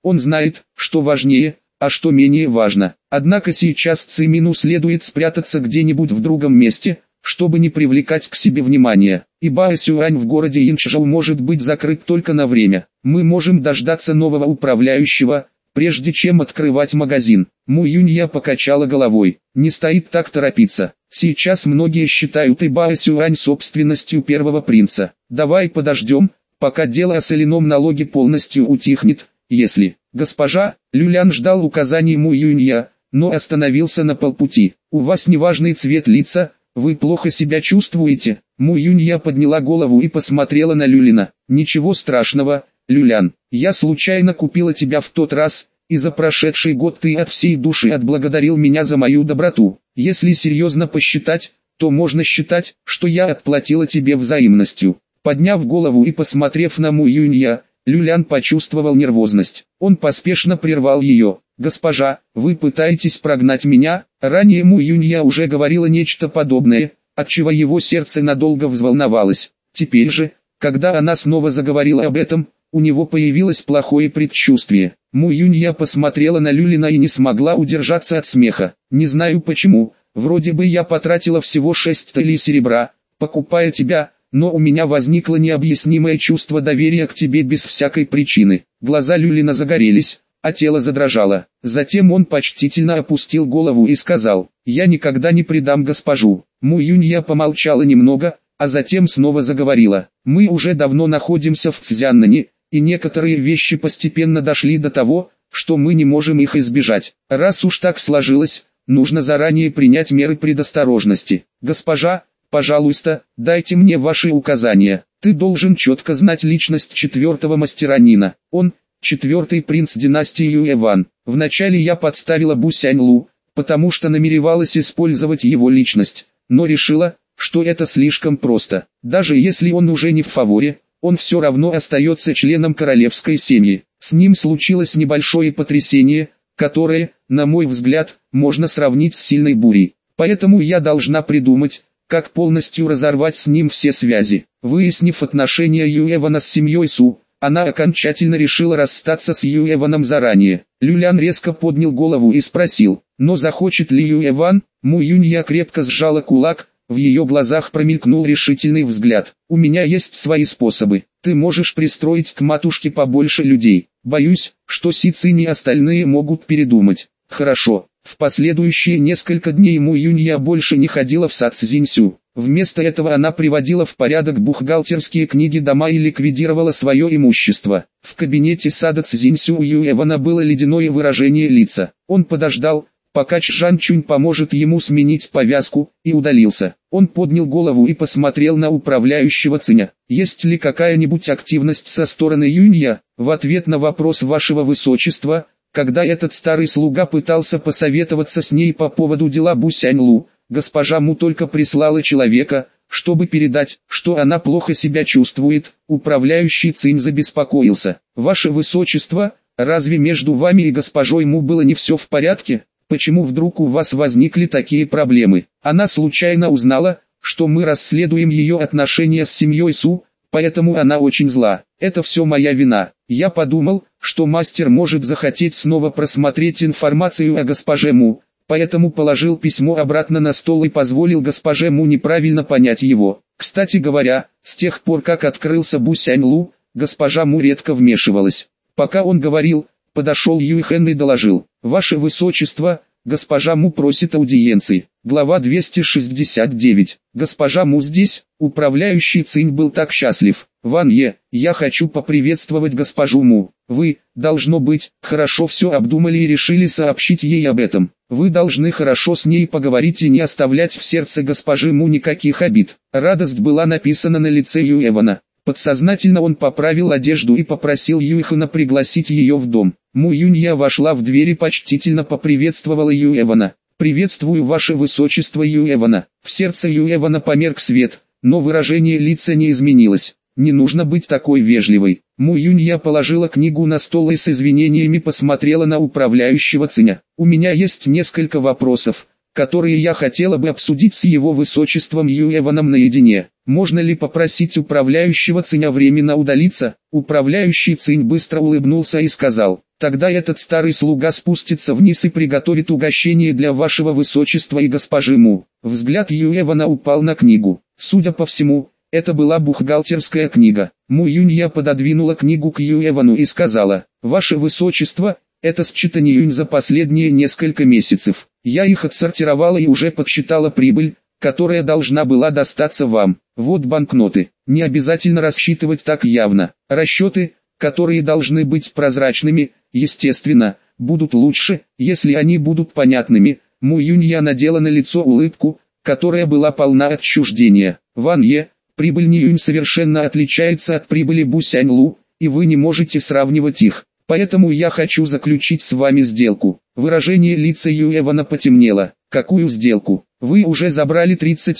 Он знает, что важнее, а что менее важно. Однако сейчас Цимину следует спрятаться где-нибудь в другом месте, чтобы не привлекать к себе внимания. Ибо Сюань в городе Инчжоу может быть закрыт только на время. Мы можем дождаться нового управляющего, прежде чем открывать магазин. Му Юнья покачала головой. Не стоит так торопиться. Сейчас многие считают Ибао Сюань собственностью первого принца. Давай подождем, пока дело о соляном налоге полностью утихнет, если... Госпожа, Люлян ждал указаний Му Юнья, но остановился на полпути. У вас неважный цвет лица, вы плохо себя чувствуете? Му Юнья подняла голову и посмотрела на Люлина. Ничего страшного, Люлян, я случайно купила тебя в тот раз, и за прошедший год ты от всей души отблагодарил меня за мою доброту. Если серьезно посчитать, то можно считать, что я отплатила тебе взаимностью. Подняв голову и посмотрев на Му Юнья, Люлян почувствовал нервозность. Он поспешно прервал ее. «Госпожа, вы пытаетесь прогнать меня?» Ранее Му Юнья уже говорила нечто подобное, отчего его сердце надолго взволновалось. Теперь же, когда она снова заговорила об этом, у него появилось плохое предчувствие. Му Юнья посмотрела на Люлина и не смогла удержаться от смеха. «Не знаю почему, вроде бы я потратила всего 6 талей серебра, покупая тебя, но у меня возникло необъяснимое чувство доверия к тебе без всякой причины». Глаза Люлина загорелись, а тело задрожало. Затем он почтительно опустил голову и сказал: «Я никогда не предам госпожу». Му Юнья помолчала немного, а затем снова заговорила. «Мы уже давно находимся в Цзяннане, и некоторые вещи постепенно дошли до того, что мы не можем их избежать. Раз уж так сложилось, нужно заранее принять меры предосторожности. Госпожа, пожалуйста, дайте мне ваши указания. Ты должен четко знать личность четвертого мастеранина. Он – четвертый принц династии Юэван. Вначале я подставила Бу Сяньлу, потому что намеревалась использовать его личность, но решила, что это слишком просто. Даже если он уже не в фаворе, он все равно остается членом королевской семьи. С ним случилось небольшое потрясение, которое, на мой взгляд, можно сравнить с сильной бурей. Поэтому я должна придумать, как полностью разорвать с ним все связи. Выяснив отношения Юэвана с семьей Су, она окончательно решила расстаться с Юэваном заранее. Люлян резко поднял голову и спросил: «Но захочет ли Юэван?» Му Юнья крепко сжала кулак, в ее глазах промелькнул решительный взгляд. «У меня есть свои способы. Ты можешь пристроить к матушке побольше людей. Боюсь, что Си Цинь и остальные могут передумать». «Хорошо». В последующие несколько дней Му Юнья больше не ходила в сад Цзиньсю. Вместо этого она приводила в порядок бухгалтерские книги дома и ликвидировала свое имущество. В кабинете сада Цзиньсю у Юэвана было ледяное выражение лица. Он подождал, пока Чжан Чунь поможет ему сменить повязку, и удалился. Он поднял голову и посмотрел на управляющего Циня. «Есть ли какая-нибудь активность со стороны Юнья?» В ответ на вопрос вашего высочества, когда этот старый слуга пытался посоветоваться с ней по поводу дела Бу Сяньлу, госпожа Му только прислала человека, чтобы передать, что она плохо себя чувствует. Управляющий Цинь забеспокоился. «Ваше высочество, разве между вами и госпожой Му было не все в порядке? Почему вдруг у вас возникли такие проблемы?» Она случайно узнала, что мы расследуем ее отношения с семьей Су, поэтому она очень зла. Это все моя вина. Я подумал, что мастер может захотеть снова просмотреть информацию о госпоже Му, поэтому положил письмо обратно на стол и позволил госпоже Му неправильно понять его. Кстати говоря, с тех пор как открылся Бу Сяньлу, госпожа Му редко вмешивалась. Пока он говорил, подошел Юйхэн и доложил: «Ваше высочество, госпожа Му просит аудиенции». Глава 269. Госпожа Му здесь. Управляющий Цинь был так счастлив. «Ван Е, я хочу поприветствовать госпожу Му. Вы, должно быть, хорошо все обдумали и решили сообщить ей об этом. Вы должны хорошо с ней поговорить и не оставлять в сердце госпожи Му никаких обид». Радость была написана на лице Юэвана. Подсознательно он поправил одежду и попросил Юйхэна пригласить ее в дом. Му Юнья вошла в дверь и почтительно поприветствовала Юэвана. «Приветствую ваше высочество Юэвана». В сердце Юэвана померк свет, но выражение лица не изменилось. «Не нужно быть такой вежливой». Му Юнья положила книгу на стол и с извинениями посмотрела на управляющего Циня. «У меня есть несколько вопросов, которые я хотела бы обсудить с его высочеством Юэваном наедине. Можно ли попросить управляющего Циня временно удалиться? Управляющий Цинь быстро улыбнулся и сказал: тогда этот старый слуга спустится вниз и приготовит угощение для вашего высочества и госпожи Му. Взгляд Юэвана упал на книгу. Судя по всему, это была бухгалтерская книга. Му Юнья пододвинула книгу к Юэвану и сказала: ваше высочество, это считаны Юнь за последние несколько месяцев. Я их отсортировала и уже подсчитала прибыль, которая должна была достаться вам. Вот банкноты. Не обязательно рассчитывать так явно. Расчеты, которые должны быть прозрачными, естественно, будут лучше, если они будут понятными. Му Юнья надела на лицо улыбку, которая была полна отчуждения. Ван Е, прибыль Ниюнь совершенно отличается от прибыли Бу Сяньлу, и вы не можете сравнивать их. Поэтому я хочу заключить с вами сделку. Выражение лица Юэвана потемнело. Какую сделку? Вы уже забрали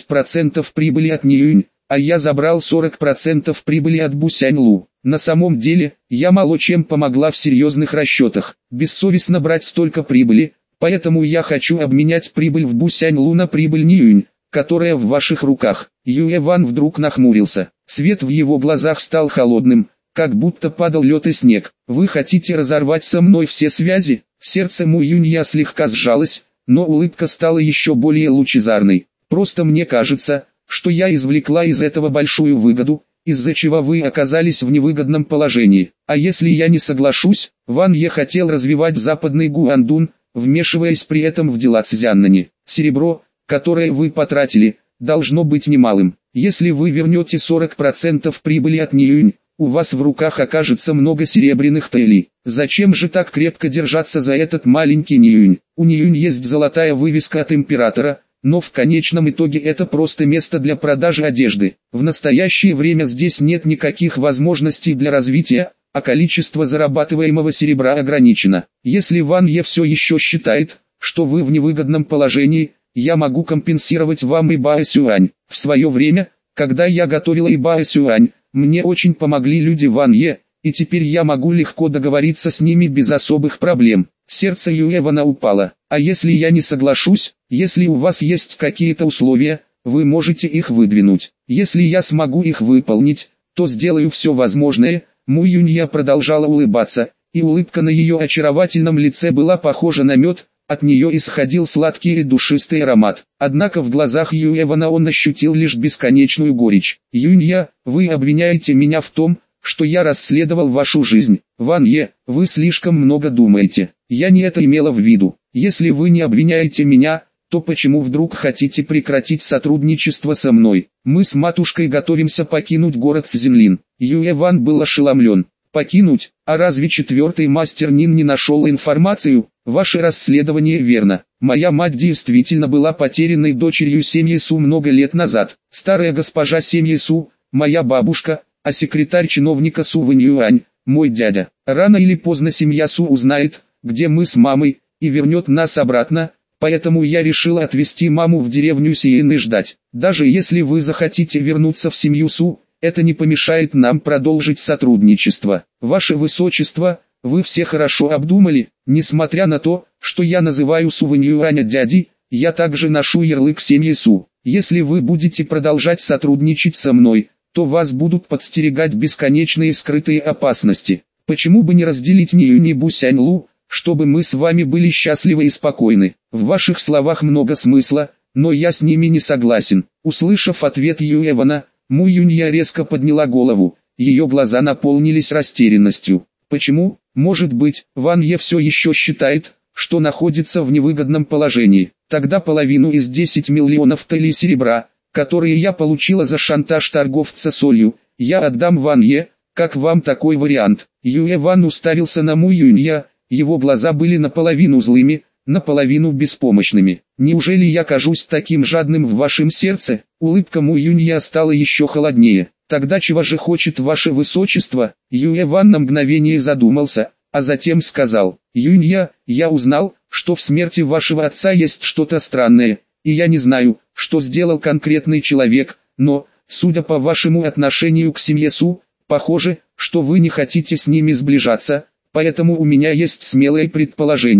30% прибыли от Ниюнь, а я забрал 40% прибыли от Бу Сяньлу. На самом деле, я мало чем помогла в серьезных расчетах. Бессовестно брать столько прибыли, поэтому я хочу обменять прибыль в Бу Сяньлу на прибыль Ниюнь, которая в ваших руках. Юэван вдруг нахмурился. Свет в его глазах стал холодным, как будто падал лед и снег. Вы хотите разорвать со мной все связи? Сердце Му Юнья слегка сжалось, но улыбка стала еще более лучезарной. Просто мне кажется, что я извлекла из этого большую выгоду, из-за чего вы оказались в невыгодном положении. А если я не соглашусь? Ван Е хотел развивать западный Гуандун, вмешиваясь при этом в дела Цзяннани. Серебро, которое вы потратили, должно быть немалым. Если вы вернете 40% прибыли от Ниюнь, у вас в руках окажется много серебряных тэлей. Зачем же так крепко держаться за этот маленький Ниюнь? У Ниюнь есть золотая вывеска от императора, но в конечном итоге это просто место для продажи одежды. В настоящее время здесь нет никаких возможностей для развития, а количество зарабатываемого серебра ограничено. Если Ван Е все еще считает, что вы в невыгодном положении, я могу компенсировать вам и Бао Сюань. В свое время, когда я готовила и Бао Сюань, мне очень помогли люди Ван Е, и теперь я могу легко договориться с ними без особых проблем. Сердце Юэвана упало. А если я не соглашусь, если у вас есть какие-то условия, вы можете их выдвинуть. Если я смогу их выполнить, то сделаю все возможное. Му Юнья продолжала улыбаться, и улыбка на ее очаровательном лице была похожа на мед, от нее исходил сладкий и душистый аромат. Однако в глазах Юэвана он ощутил лишь бесконечную горечь. Юнья, вы обвиняете меня в том, что я расследовал вашу жизнь. Ван Е, вы слишком много думаете. Я не это имела в виду. Если вы не обвиняете меня, то почему вдруг хотите прекратить сотрудничество со мной? Мы с матушкой готовимся покинуть город Цзинлин. Юэван был ошеломлен. Покинуть? А разве четвертый мастер Нин не нашел информацию? Ваше расследование верно. Моя мать действительно была потерянной дочерью семьи Су много лет назад. Старая госпожа семьи Су, моя бабушка, а секретарь чиновника Су Вэньюань, мой дядя. Рано или поздно семья Су узнает, где мы с мамой, и вернет нас обратно, поэтому я решила отвезти маму в деревню Сиэн и ждать. Даже если вы захотите вернуться в семью Су, это не помешает нам продолжить сотрудничество. Ваше Высочество, вы все хорошо обдумали. Несмотря на то, что я называю Су Вэньюаня дядей, я также ношу ярлык семьи Су. Если вы будете продолжать сотрудничать со мной, то вас будут подстерегать бесконечные скрытые опасности. Почему бы не разделить Ниюнь и Бу Сяньлу, чтобы мы с вами были счастливы и спокойны? В ваших словах много смысла, но я с ними не согласен. Услышав ответ Юэвана, Му Юнья резко подняла голову, ее глаза наполнились растерянностью. Почему? Может быть, Ван Е все еще считает, что находится в невыгодном положении. Тогда половину из 10 миллионов тэлей серебра, которые я получила за шантаж торговца солью, я отдам Ван Е. Как вам такой вариант? Юэван уставился на Му Юнья, его глаза были наполовину злыми, наполовину беспомощными. Неужели я кажусь таким жадным в вашем сердце? Улыбка Му Юнья стала еще холоднее. Тогда чего же хочет ваше высочество? Юэван на мгновение задумался, а затем сказал: Юнья, я узнал, что в смерти вашего отца есть что-то странное, и я не знаю, что сделал конкретный человек, но, судя по вашему отношению к семье Су, похоже, что вы не хотите с ними сближаться, поэтому у меня есть смелое предположение.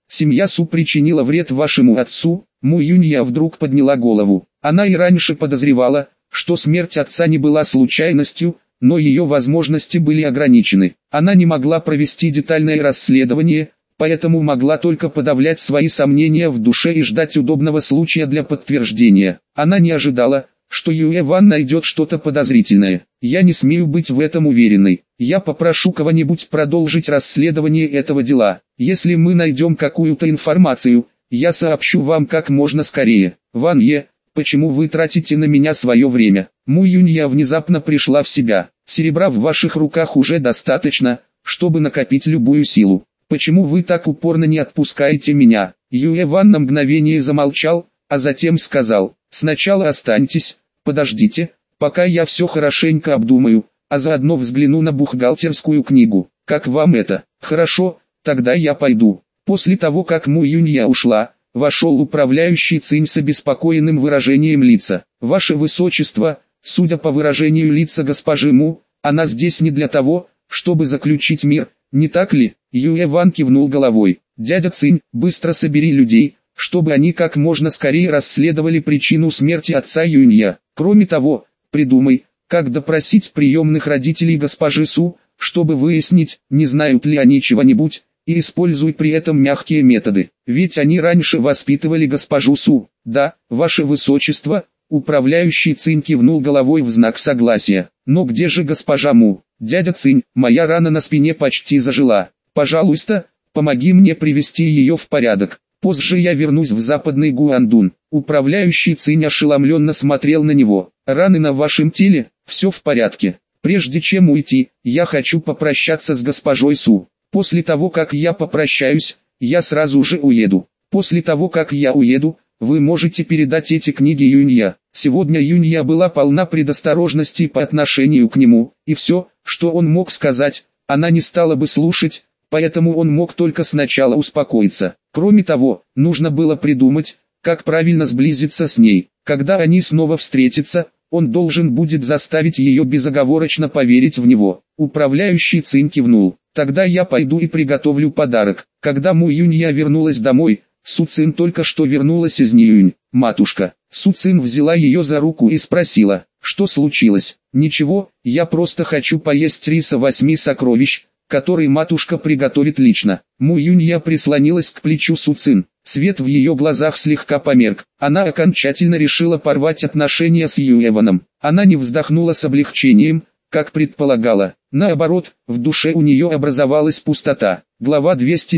Семья Су причинила вред вашему отцу. Му Юнья вдруг подняла голову. Она и раньше подозревала, что смерть отца не была случайностью, но ее возможности были ограничены. Она не могла провести детальное расследование, поэтому могла только подавлять свои сомнения в душе и ждать удобного случая для подтверждения. Она не ожидала, что Юэ Ван найдет что-то подозрительное. Я не смею быть в этом уверенной. Я попрошу кого-нибудь продолжить расследование этого дела. Если мы найдем какую-то информацию, я сообщу вам как можно скорее. Ван Е, почему вы тратите на меня свое время? Му Юнья внезапно пришла в себя. Серебра в ваших руках уже достаточно, чтобы накопить любую силу. Почему вы так упорно не отпускаете меня? Юэ Ван на мгновение замолчал, а затем сказал: сначала останьтесь, подождите, пока я все хорошенько обдумаю, а заодно взгляну на бухгалтерскую книгу. Как вам это? Хорошо, тогда я пойду. После того как Му Юнья ушла, вошел управляющий Цинь с обеспокоенным выражением лица. Ваше Высочество, судя по выражению лица госпожи Му, она здесь не для того, чтобы заключить мир, не так ли? Юэ Ван кивнул головой. Дядя Цинь, быстро собери людей, чтобы они как можно скорее расследовали причину смерти отца Юнья. Кроме того, придумай, как допросить приемных родителей госпожи Су, чтобы выяснить, не знают ли они чего-нибудь, и используй при этом мягкие методы. Ведь они раньше воспитывали госпожу Су. Да, ваше Высочество, управляющий Цинь кивнул головой в знак согласия. Но где же госпожа Му? Дядя Цинь, моя рана на спине почти зажила. Пожалуйста, помоги мне привести ее в порядок. Позже я вернусь в западный Гуандун. Управляющий Цинь ошеломленно смотрел на него. Раны на вашем теле? Все в порядке. Прежде чем уйти, я хочу попрощаться с госпожой Су. После того как я попрощаюсь, я сразу же уеду. После того как я уеду, вы можете передать эти книги Юнья. Сегодня Юнья была полна предосторожности по отношению к нему, и все, что он мог сказать, она не стала бы слушать, поэтому он мог только сначала успокоиться. Кроме того, нужно было придумать, как правильно сблизиться с ней. Когда они снова встретятся, он должен будет заставить ее безоговорочно поверить в него. Управляющий Цинь кивнул. Тогда я пойду и приготовлю подарок. Когда Му Юнья вернулась домой, Су Цин только что вернулась из Ниюнь. Матушка. Су Цин взяла ее за руку и спросила, что случилось. Ничего, я просто хочу поесть риса 8 сокровищ, который матушка приготовит лично. Му Юнья прислонилась к плечу Су Цин. Свет в ее глазах слегка померк. Она окончательно решила порвать отношения с Юэваном. Она не вздохнула с облегчением, как предполагала. Наоборот, в душе у нее образовалась пустота. Глава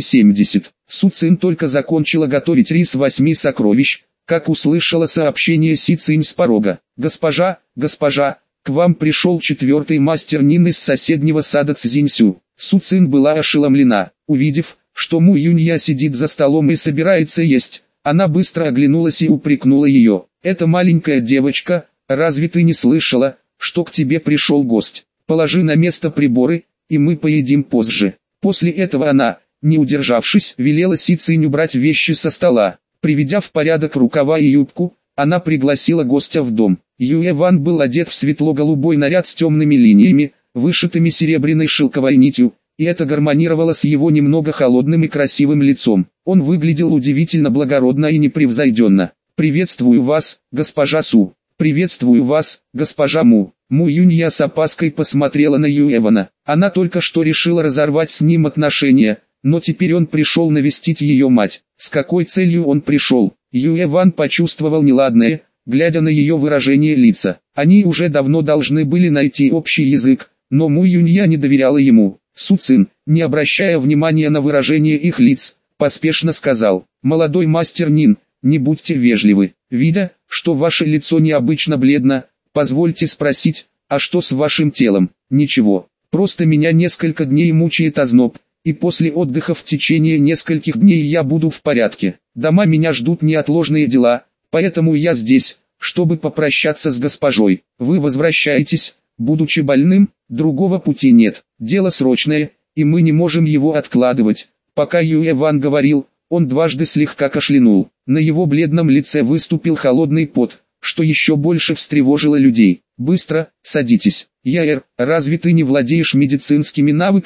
270. Су Цин только закончила готовить рис 8 сокровищ, как услышала сообщение Си Цинь с порога. Госпожа, к вам пришел 4-й мастер Нин из соседнего сада Цзиньсю. Су Цин была ошеломлена, увидев, что Му Юнья сидит за столом и собирается есть. Она быстро оглянулась и упрекнула ее. «Эта маленькая девочка, разве ты не слышала, что к тебе пришел гость? Положи на место приборы, и мы поедим позже». После этого она, не удержавшись, велела Си Цинь убрать вещи со стола. Приведя в порядок рукава и юбку, она пригласила гостя в дом. Юэ Ван был одет в светло-голубой наряд с темными линиями, вышитыми серебряной шелковой нитью, и это гармонировало с его немного холодным и красивым лицом. Он выглядел удивительно благородно и непревзойденно. «Приветствую вас, госпожа Су. Приветствую вас, госпожа Му». Му Юнья с опаской посмотрела на Юэвана. Она только что решила разорвать с ним отношения, но теперь он пришел навестить ее мать. С какой целью он пришел? Юэван почувствовал неладное, глядя на ее выражение лица. Они уже давно должны были найти общий язык, но Му Юнья не доверяла ему. Су Цин, не обращая внимания на выражение их лиц, поспешно сказал: «Молодой мастер Нин, не будьте вежливы. Видя, что ваше лицо необычно бледно, позвольте спросить, а что с вашим телом?» «Ничего, просто меня несколько дней мучает озноб, и после отдыха в течение нескольких дней я буду в порядке. Дома меня ждут неотложные дела, поэтому я здесь, чтобы попрощаться с госпожой. Вы возвращаетесь, будучи больным? Другого пути нет. Дело срочное, и мы не можем его откладывать». Пока Юэ Ван говорил, он дважды слегка кашлянул. На его бледном лице выступил холодный пот, что еще больше встревожило людей. «Быстро, садитесь. Яэр, разве ты не владеешь медицинскими навыками?»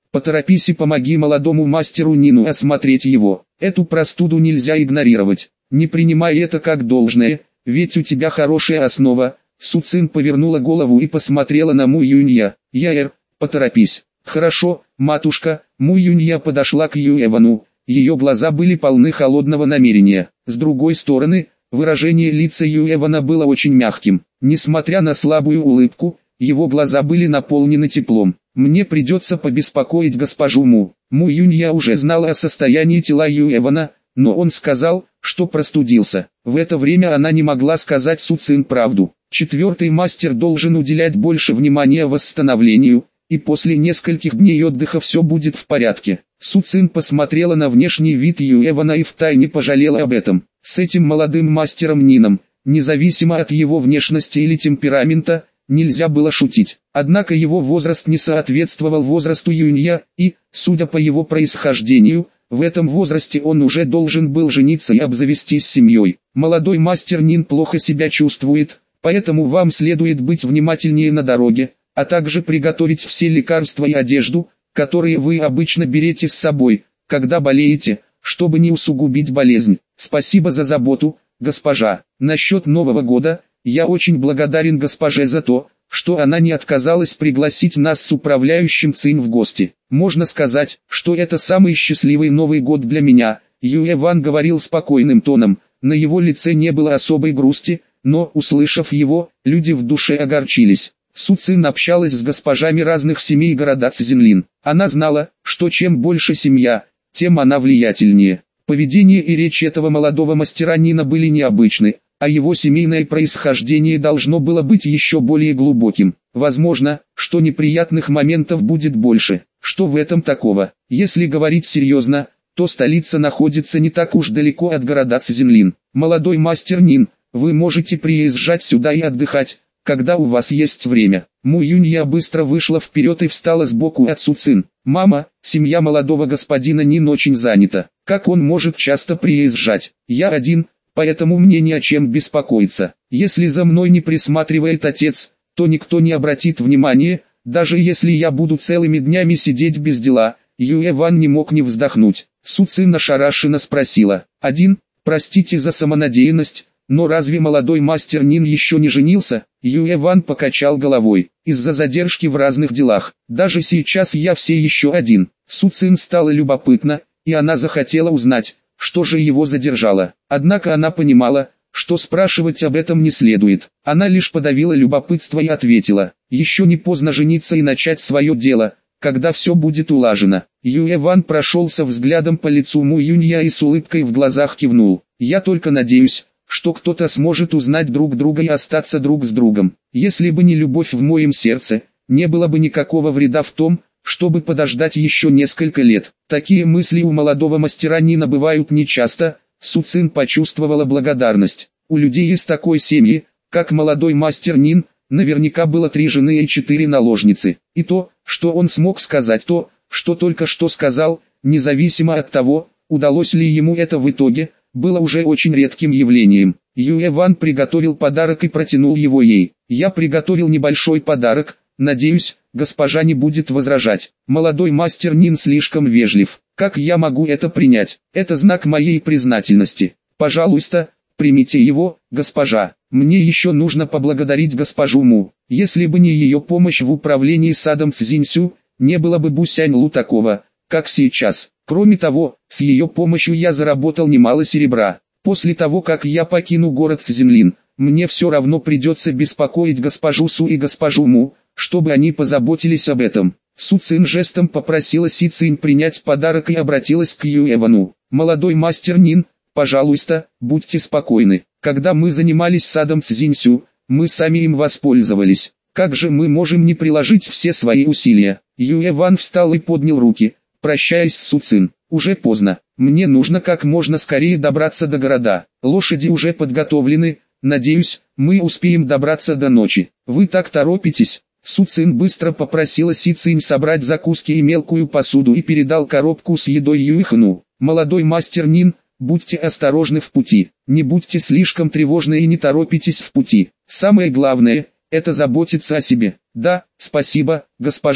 Поторопись и помоги молодому мастеру Нину осмотреть его. Эту простуду нельзя игнорировать. Не принимай это как должное, ведь у тебя хорошая основа. Су Цин повернула голову и посмотрела на Му Юнья. Яэр, поторопись. Хорошо, матушка. Му Юнья подошла к Юэвану. Ее глаза были полны холодного намерения. С другой стороны, выражение лица Юэвана было очень мягким. Несмотря на слабую улыбку, его глаза были наполнены теплом. Мне придется побеспокоить госпожу Му. Му Юнья уже знала о состоянии тела Юэвана, но он сказал, что простудился. В это время она не могла сказать Су Цин правду. Четвертый мастер должен уделять больше внимания восстановлению, и после нескольких дней отдыха все будет в порядке. Су Цин посмотрела на внешний вид Юэвана и втайне пожалела об этом. С этим молодым мастером Нином, независимо от его внешности или темперамента, нельзя было шутить. Однако его возраст не соответствовал возрасту Юнья, и, судя по его происхождению, в этом возрасте он уже должен был жениться и обзавестись семьей. Молодой мастер Нин плохо себя чувствует, поэтому вам следует быть внимательнее на дороге, а также приготовить все лекарства и одежду, которые вы обычно берете с собой, когда болеете, чтобы не усугубить болезнь. Спасибо за заботу, госпожа. Насчет Нового года, я очень благодарен госпоже за то, что она не отказалась пригласить нас с управляющим Цин в гости. Можно сказать, что это самый счастливый Новый год для меня. Юэ Ван говорил спокойным тоном, на его лице не было особой грусти, но, услышав его, люди в душе огорчились. Су Цин общалась с госпожами разных семей города Цзинлин. Она знала, что чем больше семья, тем она влиятельнее. Поведение и речь этого молодого мастера Нина были необычны, а его семейное происхождение должно было быть еще более глубоким. Возможно, что неприятных моментов будет больше. Что в этом такого? Если говорить серьезно, то столица находится не так уж далеко от города Цзинлин. Молодой мастер Нин, вы можете приезжать сюда и отдыхать, когда у вас есть время. Му Юнья быстро вышла вперед и встала сбоку от Су Цин. Мама, семья молодого господина Нин очень занята. Как он может часто приезжать? Я один, поэтому мне не о чем беспокоиться. Если за мной не присматривает отец, то никто не обратит внимания, даже если я буду целыми днями сидеть без дела. Юэ Ван не мог не вздохнуть. Су Цин ошарашенно спросила. Один, простите за самонадеянность, но разве молодой мастер Нин еще не женился? Юэ Ван покачал головой. Из-за задержки в разных делах. Даже сейчас я все еще один. Су Цин стало любопытно, и она захотела узнать, что же его задержало. Однако она понимала, что спрашивать об этом не следует. Она лишь подавила любопытство и ответила. Еще не поздно жениться и начать свое дело, когда все будет улажено. Юэ Ван прошелся взглядом по лицу Му Юнья и с улыбкой в глазах кивнул. Я только надеюсь, что кто-то сможет узнать друг друга и остаться друг с другом. Если бы не любовь в моем сердце, не было бы никакого вреда в том, чтобы подождать еще несколько лет. Такие мысли у молодого мастера Нина бывают нечасто. Су Цин почувствовала благодарность. У людей из такой семьи, как молодой мастер Нин, наверняка было 3 жены и 4 наложницы. И то, что он смог сказать то, что только что сказал, независимо от того, удалось ли ему это в итоге, было уже очень редким явлением. Юэ Ван приготовил подарок и протянул его ей. Я приготовил небольшой подарок, надеюсь, госпожа не будет возражать. Молодой мастер Нин слишком вежлив. Как я могу это принять? Это знак моей признательности. Пожалуйста, примите его, госпожа. Мне еще нужно поблагодарить госпожу Му. Если бы не ее помощь в управлении садом Цзиньсю, не было бы Бусянь Лу такого, как сейчас. Кроме того, с ее помощью я заработал немало серебра. После того, как я покину город Цзинлин, мне все равно придется беспокоить госпожу Су и госпожу Му, чтобы они позаботились об этом. Су Цин жестом попросила Си Цин принять подарок и обратилась к Юэ Вану. Молодой мастер Нин, пожалуйста, будьте спокойны. Когда мы занимались садом Цзиньсю, мы сами им воспользовались. Как же мы можем не приложить все свои усилия? Юэ Ван встал и поднял руки, прощаясь с Су Цин. Уже поздно. Мне нужно как можно скорее добраться до города. Лошади уже подготовлены. Надеюсь, мы успеем добраться до ночи. Вы так торопитесь? Су Цин быстро попросила Си Цин собрать закуски и мелкую посуду и передал коробку с едой Юэхну. Молодой мастер Нин, будьте осторожны в пути. Не будьте слишком тревожны и не торопитесь в пути. Самое главное – это заботиться о себе. Да, спасибо, госпожа.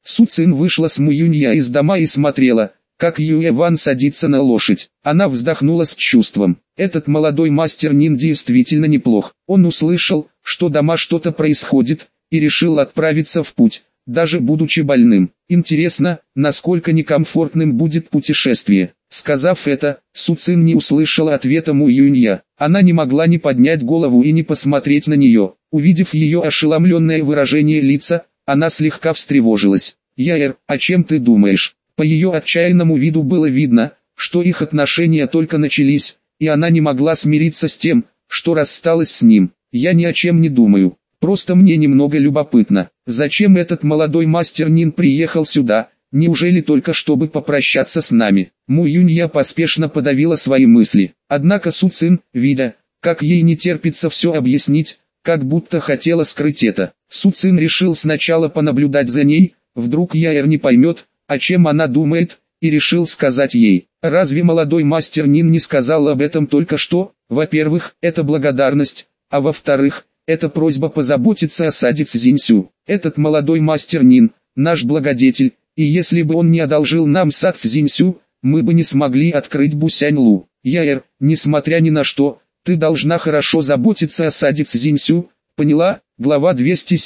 Су Цин вышла с Му Юнья из дома и смотрела, как Юэ Ван садится на лошадь. Она вздохнула с чувством. Этот молодой мастер Нин действительно неплох. Он услышал, что дома что-то происходит, и решил отправиться в путь, даже будучи больным. Интересно, насколько некомфортным будет путешествие. Сказав это, Су Цин не услышала ответа Му Юнья. Она не могла не поднять голову и не посмотреть на нее. Увидев ее ошеломленное выражение лица, она слегка встревожилась. «Яэр, о чем ты думаешь?» По ее отчаянному виду было видно, что их отношения только начались, и она не могла смириться с тем, что рассталась с ним. «Я ни о чем не думаю, просто мне немного любопытно, зачем этот молодой мастер Нин приехал сюда, неужели только чтобы попрощаться с нами?» Му Юнья поспешно подавила свои мысли. Однако Су Цин, видя, как ей не терпится все объяснить, как будто хотела скрыть это. Су Цин решил сначала понаблюдать за ней, вдруг Яэр не поймет, о чем она думает, и решил сказать ей. Разве молодой мастер Нин не сказал об этом только что? Во-первых, это благодарность, а во-вторых, это просьба позаботиться о саде Цзиньсю. Этот молодой мастер Нин, наш благодетель, и если бы он не одолжил нам сад Цзиньсю, мы бы не смогли открыть Бусянь-Лу. Яэр, несмотря ни на что, ты должна хорошо заботиться о саде Цзиньсю, поняла? Глава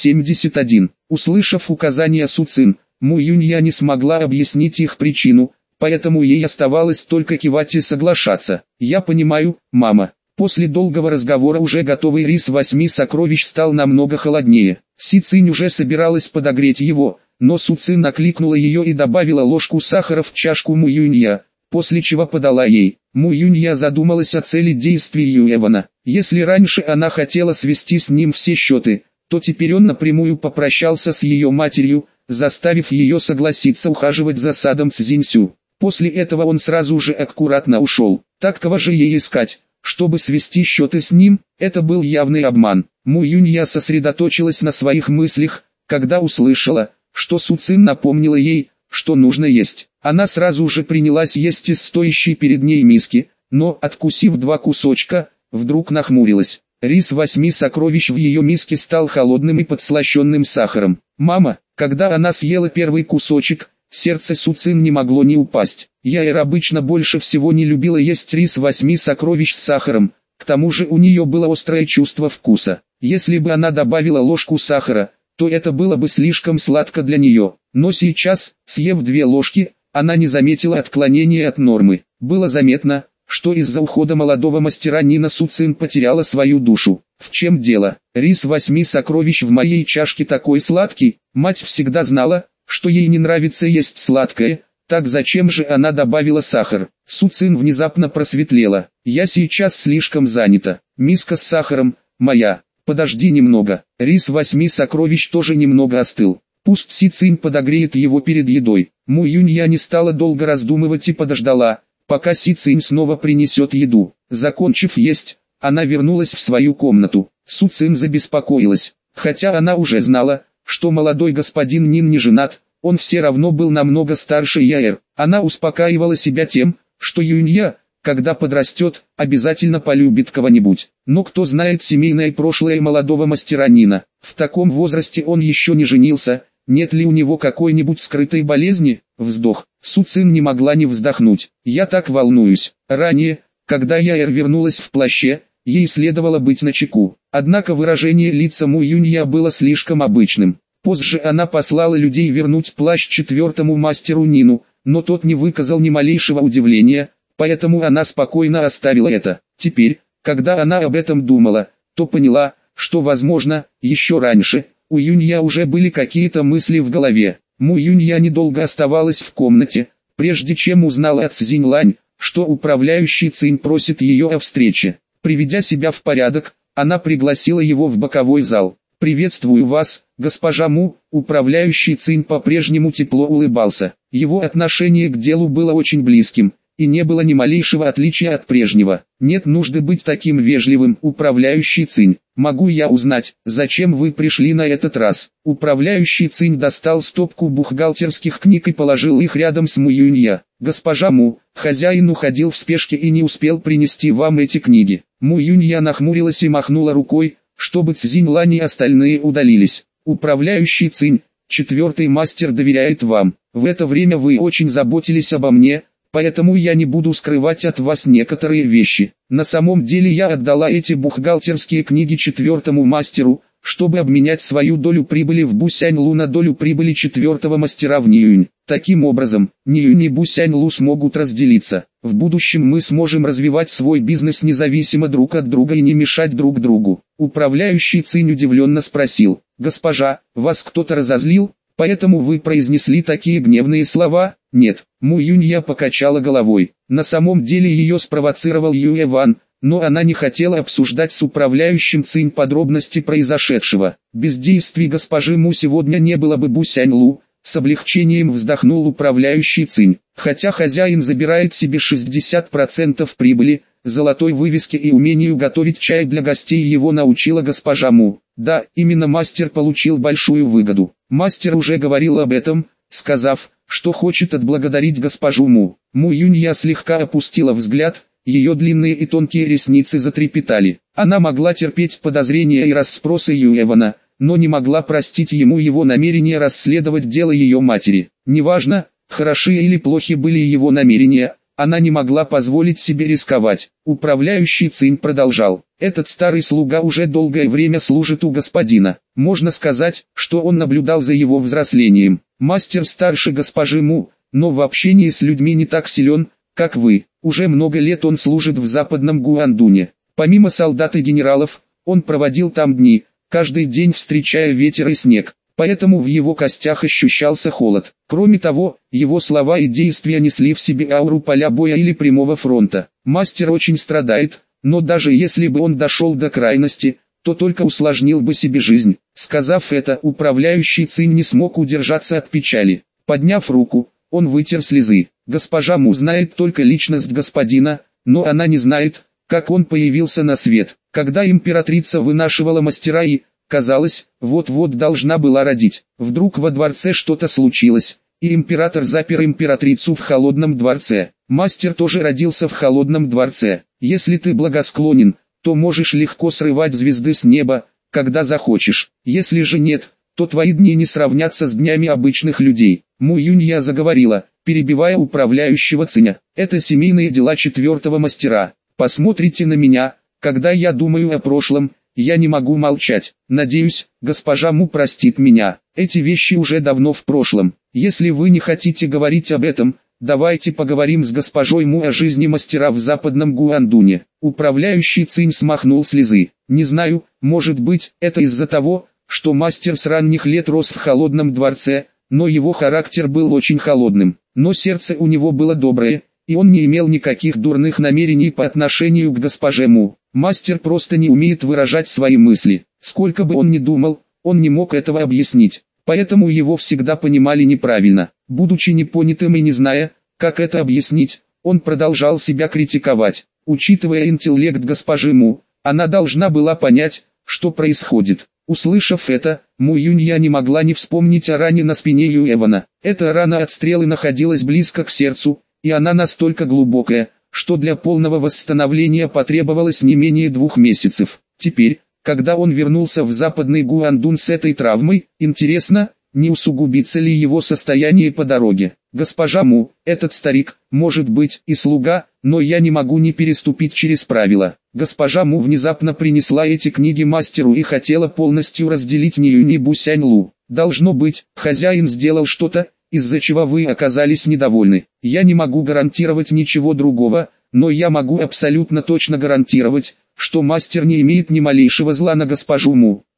271. Услышав указания Су Цин, Му Юнья не смогла объяснить их причину, поэтому ей оставалось только кивать и соглашаться. «Я понимаю, мама». После долгого разговора уже готовый рис 8 сокровищ стал намного холоднее. Си Цинь уже собиралась подогреть его, но Су Цин накликнула ее и добавила ложку сахара в чашку Му Юнья, после чего подала ей. Му Юнья задумалась о цели действий Юэвана. Если раньше она хотела свести с ним все счеты, то теперь он напрямую попрощался с ее матерью, заставив ее согласиться ухаживать за садом Цзиньсю. После этого он сразу же аккуратно ушел. Так кого же ей искать, чтобы свести счеты с ним? Это был явный обман. Му Юнья сосредоточилась на своих мыслях, когда услышала, что Су Цин напомнила ей, что нужно есть. Она сразу же принялась есть из стоящей перед ней миски, но, откусив 2 кусочка, вдруг нахмурилась. Рис 8 сокровищ в ее миске стал холодным и подслащенным сахаром. «Мама», когда она съела первый кусочек, сердце Су Цин не могло не упасть. Яэр обычно больше всего не любила есть рис 8 сокровищ с сахаром, к тому же у нее было острое чувство вкуса. Если бы она добавила ложку сахара, то это было бы слишком сладко для нее. Но сейчас, съев 2 ложки, она не заметила отклонения от нормы. Было заметно, что из-за ухода молодого мастера Нина Су Цин потеряла свою душу. В чем дело? Рис 8 сокровищ в моей чашке такой сладкий. Мать всегда знала, что ей не нравится есть сладкое, так зачем же она добавила сахар? Су Цин внезапно просветлела. Я сейчас слишком занята. Миска с сахаром, моя. Подожди немного. Рис 8 сокровищ тоже немного остыл. Пусть Си Цин подогреет его перед едой. Му Юнья не стала долго раздумывать и подождала, пока Си Цин снова принесет еду. Закончив есть, она вернулась в свою комнату. Су Цин забеспокоилась. Хотя она уже знала, что молодой господин Нин не женат, он все равно был намного старше Яэр. Она успокаивала себя тем, что Юнья, когда подрастет, обязательно полюбит кого-нибудь. Но кто знает семейное прошлое молодого мастера Нина. В таком возрасте он еще не женился, нет ли у него какой-нибудь скрытой болезни? Вздох. Су Цин не могла не вздохнуть. Я так волнуюсь. Ранее, когда Яэр вернулась в плаще, ей следовало быть начеку. Однако выражение лица Му Юнья было слишком обычным. Позже она послала людей вернуть плащ 4-му мастеру Нину, но тот не выказал ни малейшего удивления, поэтому она спокойно оставила это. Теперь, когда она об этом думала, то поняла, что возможно, еще раньше, у Юнья уже были какие-то мысли в голове. Му Юнья недолго оставалась в комнате, прежде чем узнала от Цзинь Лань, что управляющий Цинь просит ее о встрече. Приведя себя в порядок, она пригласила его в боковой зал. «Приветствую вас, госпожа Му», управляющий Цинь по-прежнему тепло улыбался. Его отношение к делу было очень близким, и не было ни малейшего отличия от прежнего. «Нет нужды быть таким вежливым, управляющий Цинь. Могу я узнать, зачем вы пришли на этот раз?» Управляющий Цинь достал стопку бухгалтерских книг и положил их рядом с Му Юнья. «Госпожа Му, хозяин уходил в спешке и не успел принести вам эти книги». Му Юнья нахмурилась и махнула рукой, чтобы Цзинь Лань и остальные удалились. Управляющий Цинь, четвертый мастер доверяет вам. В это время вы очень заботились обо мне, поэтому я не буду скрывать от вас некоторые вещи. На самом деле я отдала эти бухгалтерские книги четвертому мастеру, чтобы обменять свою долю прибыли в Бусянь-Лу на долю прибыли четвертого мастера в Ниюнь. Таким образом, Ниюнь и Бусянь-Лу смогут разделиться. В будущем мы сможем развивать свой бизнес независимо друг от друга и не мешать друг другу. Управляющий Цинь удивленно спросил: «Госпожа, вас кто-то разозлил, поэтому вы произнесли такие гневные слова?» «Нет». Му Юнья покачала головой. На самом деле ее спровоцировал Юэ Ван, но она не хотела обсуждать с управляющим Цинь подробности произошедшего. Без действий госпожи Му сегодня не было бы Бусянь-Лу, с облегчением вздохнул управляющий Цинь. Хотя хозяин забирает себе 60% прибыли, золотой вывеске и умению готовить чай для гостей его научила госпожа Му. Да, именно мастер получил большую выгоду. Мастер уже говорил об этом, сказав, что хочет отблагодарить госпожу Му. Му Юнья слегка опустила взгляд, ее длинные и тонкие ресницы затрепетали. Она могла терпеть подозрения и расспросы Юэвана, но не могла простить ему его намерение расследовать дело ее матери. Неважно, хороши или плохи были его намерения, она не могла позволить себе рисковать. Управляющий Цинь продолжал: «Этот старый слуга уже долгое время служит у господина. Можно сказать, что он наблюдал за его взрослением. Мастер старше госпожи Му, но в общении с людьми не так силен, как вы. Уже много лет он служит в западном Гуандуне. Помимо солдат и генералов, он проводил там дни, каждый день встречая ветер и снег, поэтому в его костях ощущался холод. Кроме того, его слова и действия несли в себе ауру поля боя или прямого фронта. Мастер очень страдает, но даже если бы он дошел до крайности, то только усложнил бы себе жизнь». Сказав это, управляющий Цинь не смог удержаться от печали. Подняв руку, он вытер слезы. Госпожа Му знает только личность господина, но она не знает, как он появился на свет. Когда императрица вынашивала мастера и, казалось, вот-вот должна была родить, вдруг во дворце что-то случилось, и император запер императрицу в холодном дворце. Мастер тоже родился в холодном дворце. Если ты благосклонен, то можешь легко срывать звезды с неба, когда захочешь. Если же нет, то твои дни не сравнятся с днями обычных людей. Му Юнья заговорила, перебивая управляющего Циня. Это семейные дела четвертого мастера. Посмотрите на меня, когда я думаю о прошлом, я не могу молчать. Надеюсь, госпожа Му простит меня. Эти вещи уже давно в прошлом. Если вы не хотите говорить об этом, давайте поговорим с госпожой Му о жизни мастера в западном Гуандуне. Управляющий Цинь смахнул слезы. Не знаю, может быть, это из-за того, что мастер с ранних лет рос в холодном дворце, но его характер был очень холодным. Но сердце у него было доброе, и он не имел никаких дурных намерений по отношению к госпоже Му. Мастер просто не умеет выражать свои мысли. Сколько бы он ни думал, он не мог этого объяснить, поэтому его всегда понимали неправильно. Будучи непонятым и не зная, как это объяснить, он продолжал себя критиковать. Учитывая интеллект госпожи Му, она должна была понять, что происходит. Услышав это, Му Юнья не могла не вспомнить о ране на спине Юэвана. Эта рана от стрелы находилась близко к сердцу, и она настолько глубокая, что для полного восстановления потребовалось не менее 2 месяцев. Теперь, когда он вернулся в западный Гуандун с этой травмой, интересно, не усугубится ли его состояние по дороге. Госпожа Му, этот старик, может быть, и слуга, но я не могу не переступить через правила. Госпожа Му внезапно принесла эти книги мастеру и хотела полностью разделить Ниюнь и Бусянь-Лу. Должно быть, хозяин сделал что-то, из-за чего вы оказались недовольны. Я не могу гарантировать ничего другого, но я могу абсолютно точно гарантировать, что мастер не имеет ни малейшего зла на госпожу Му.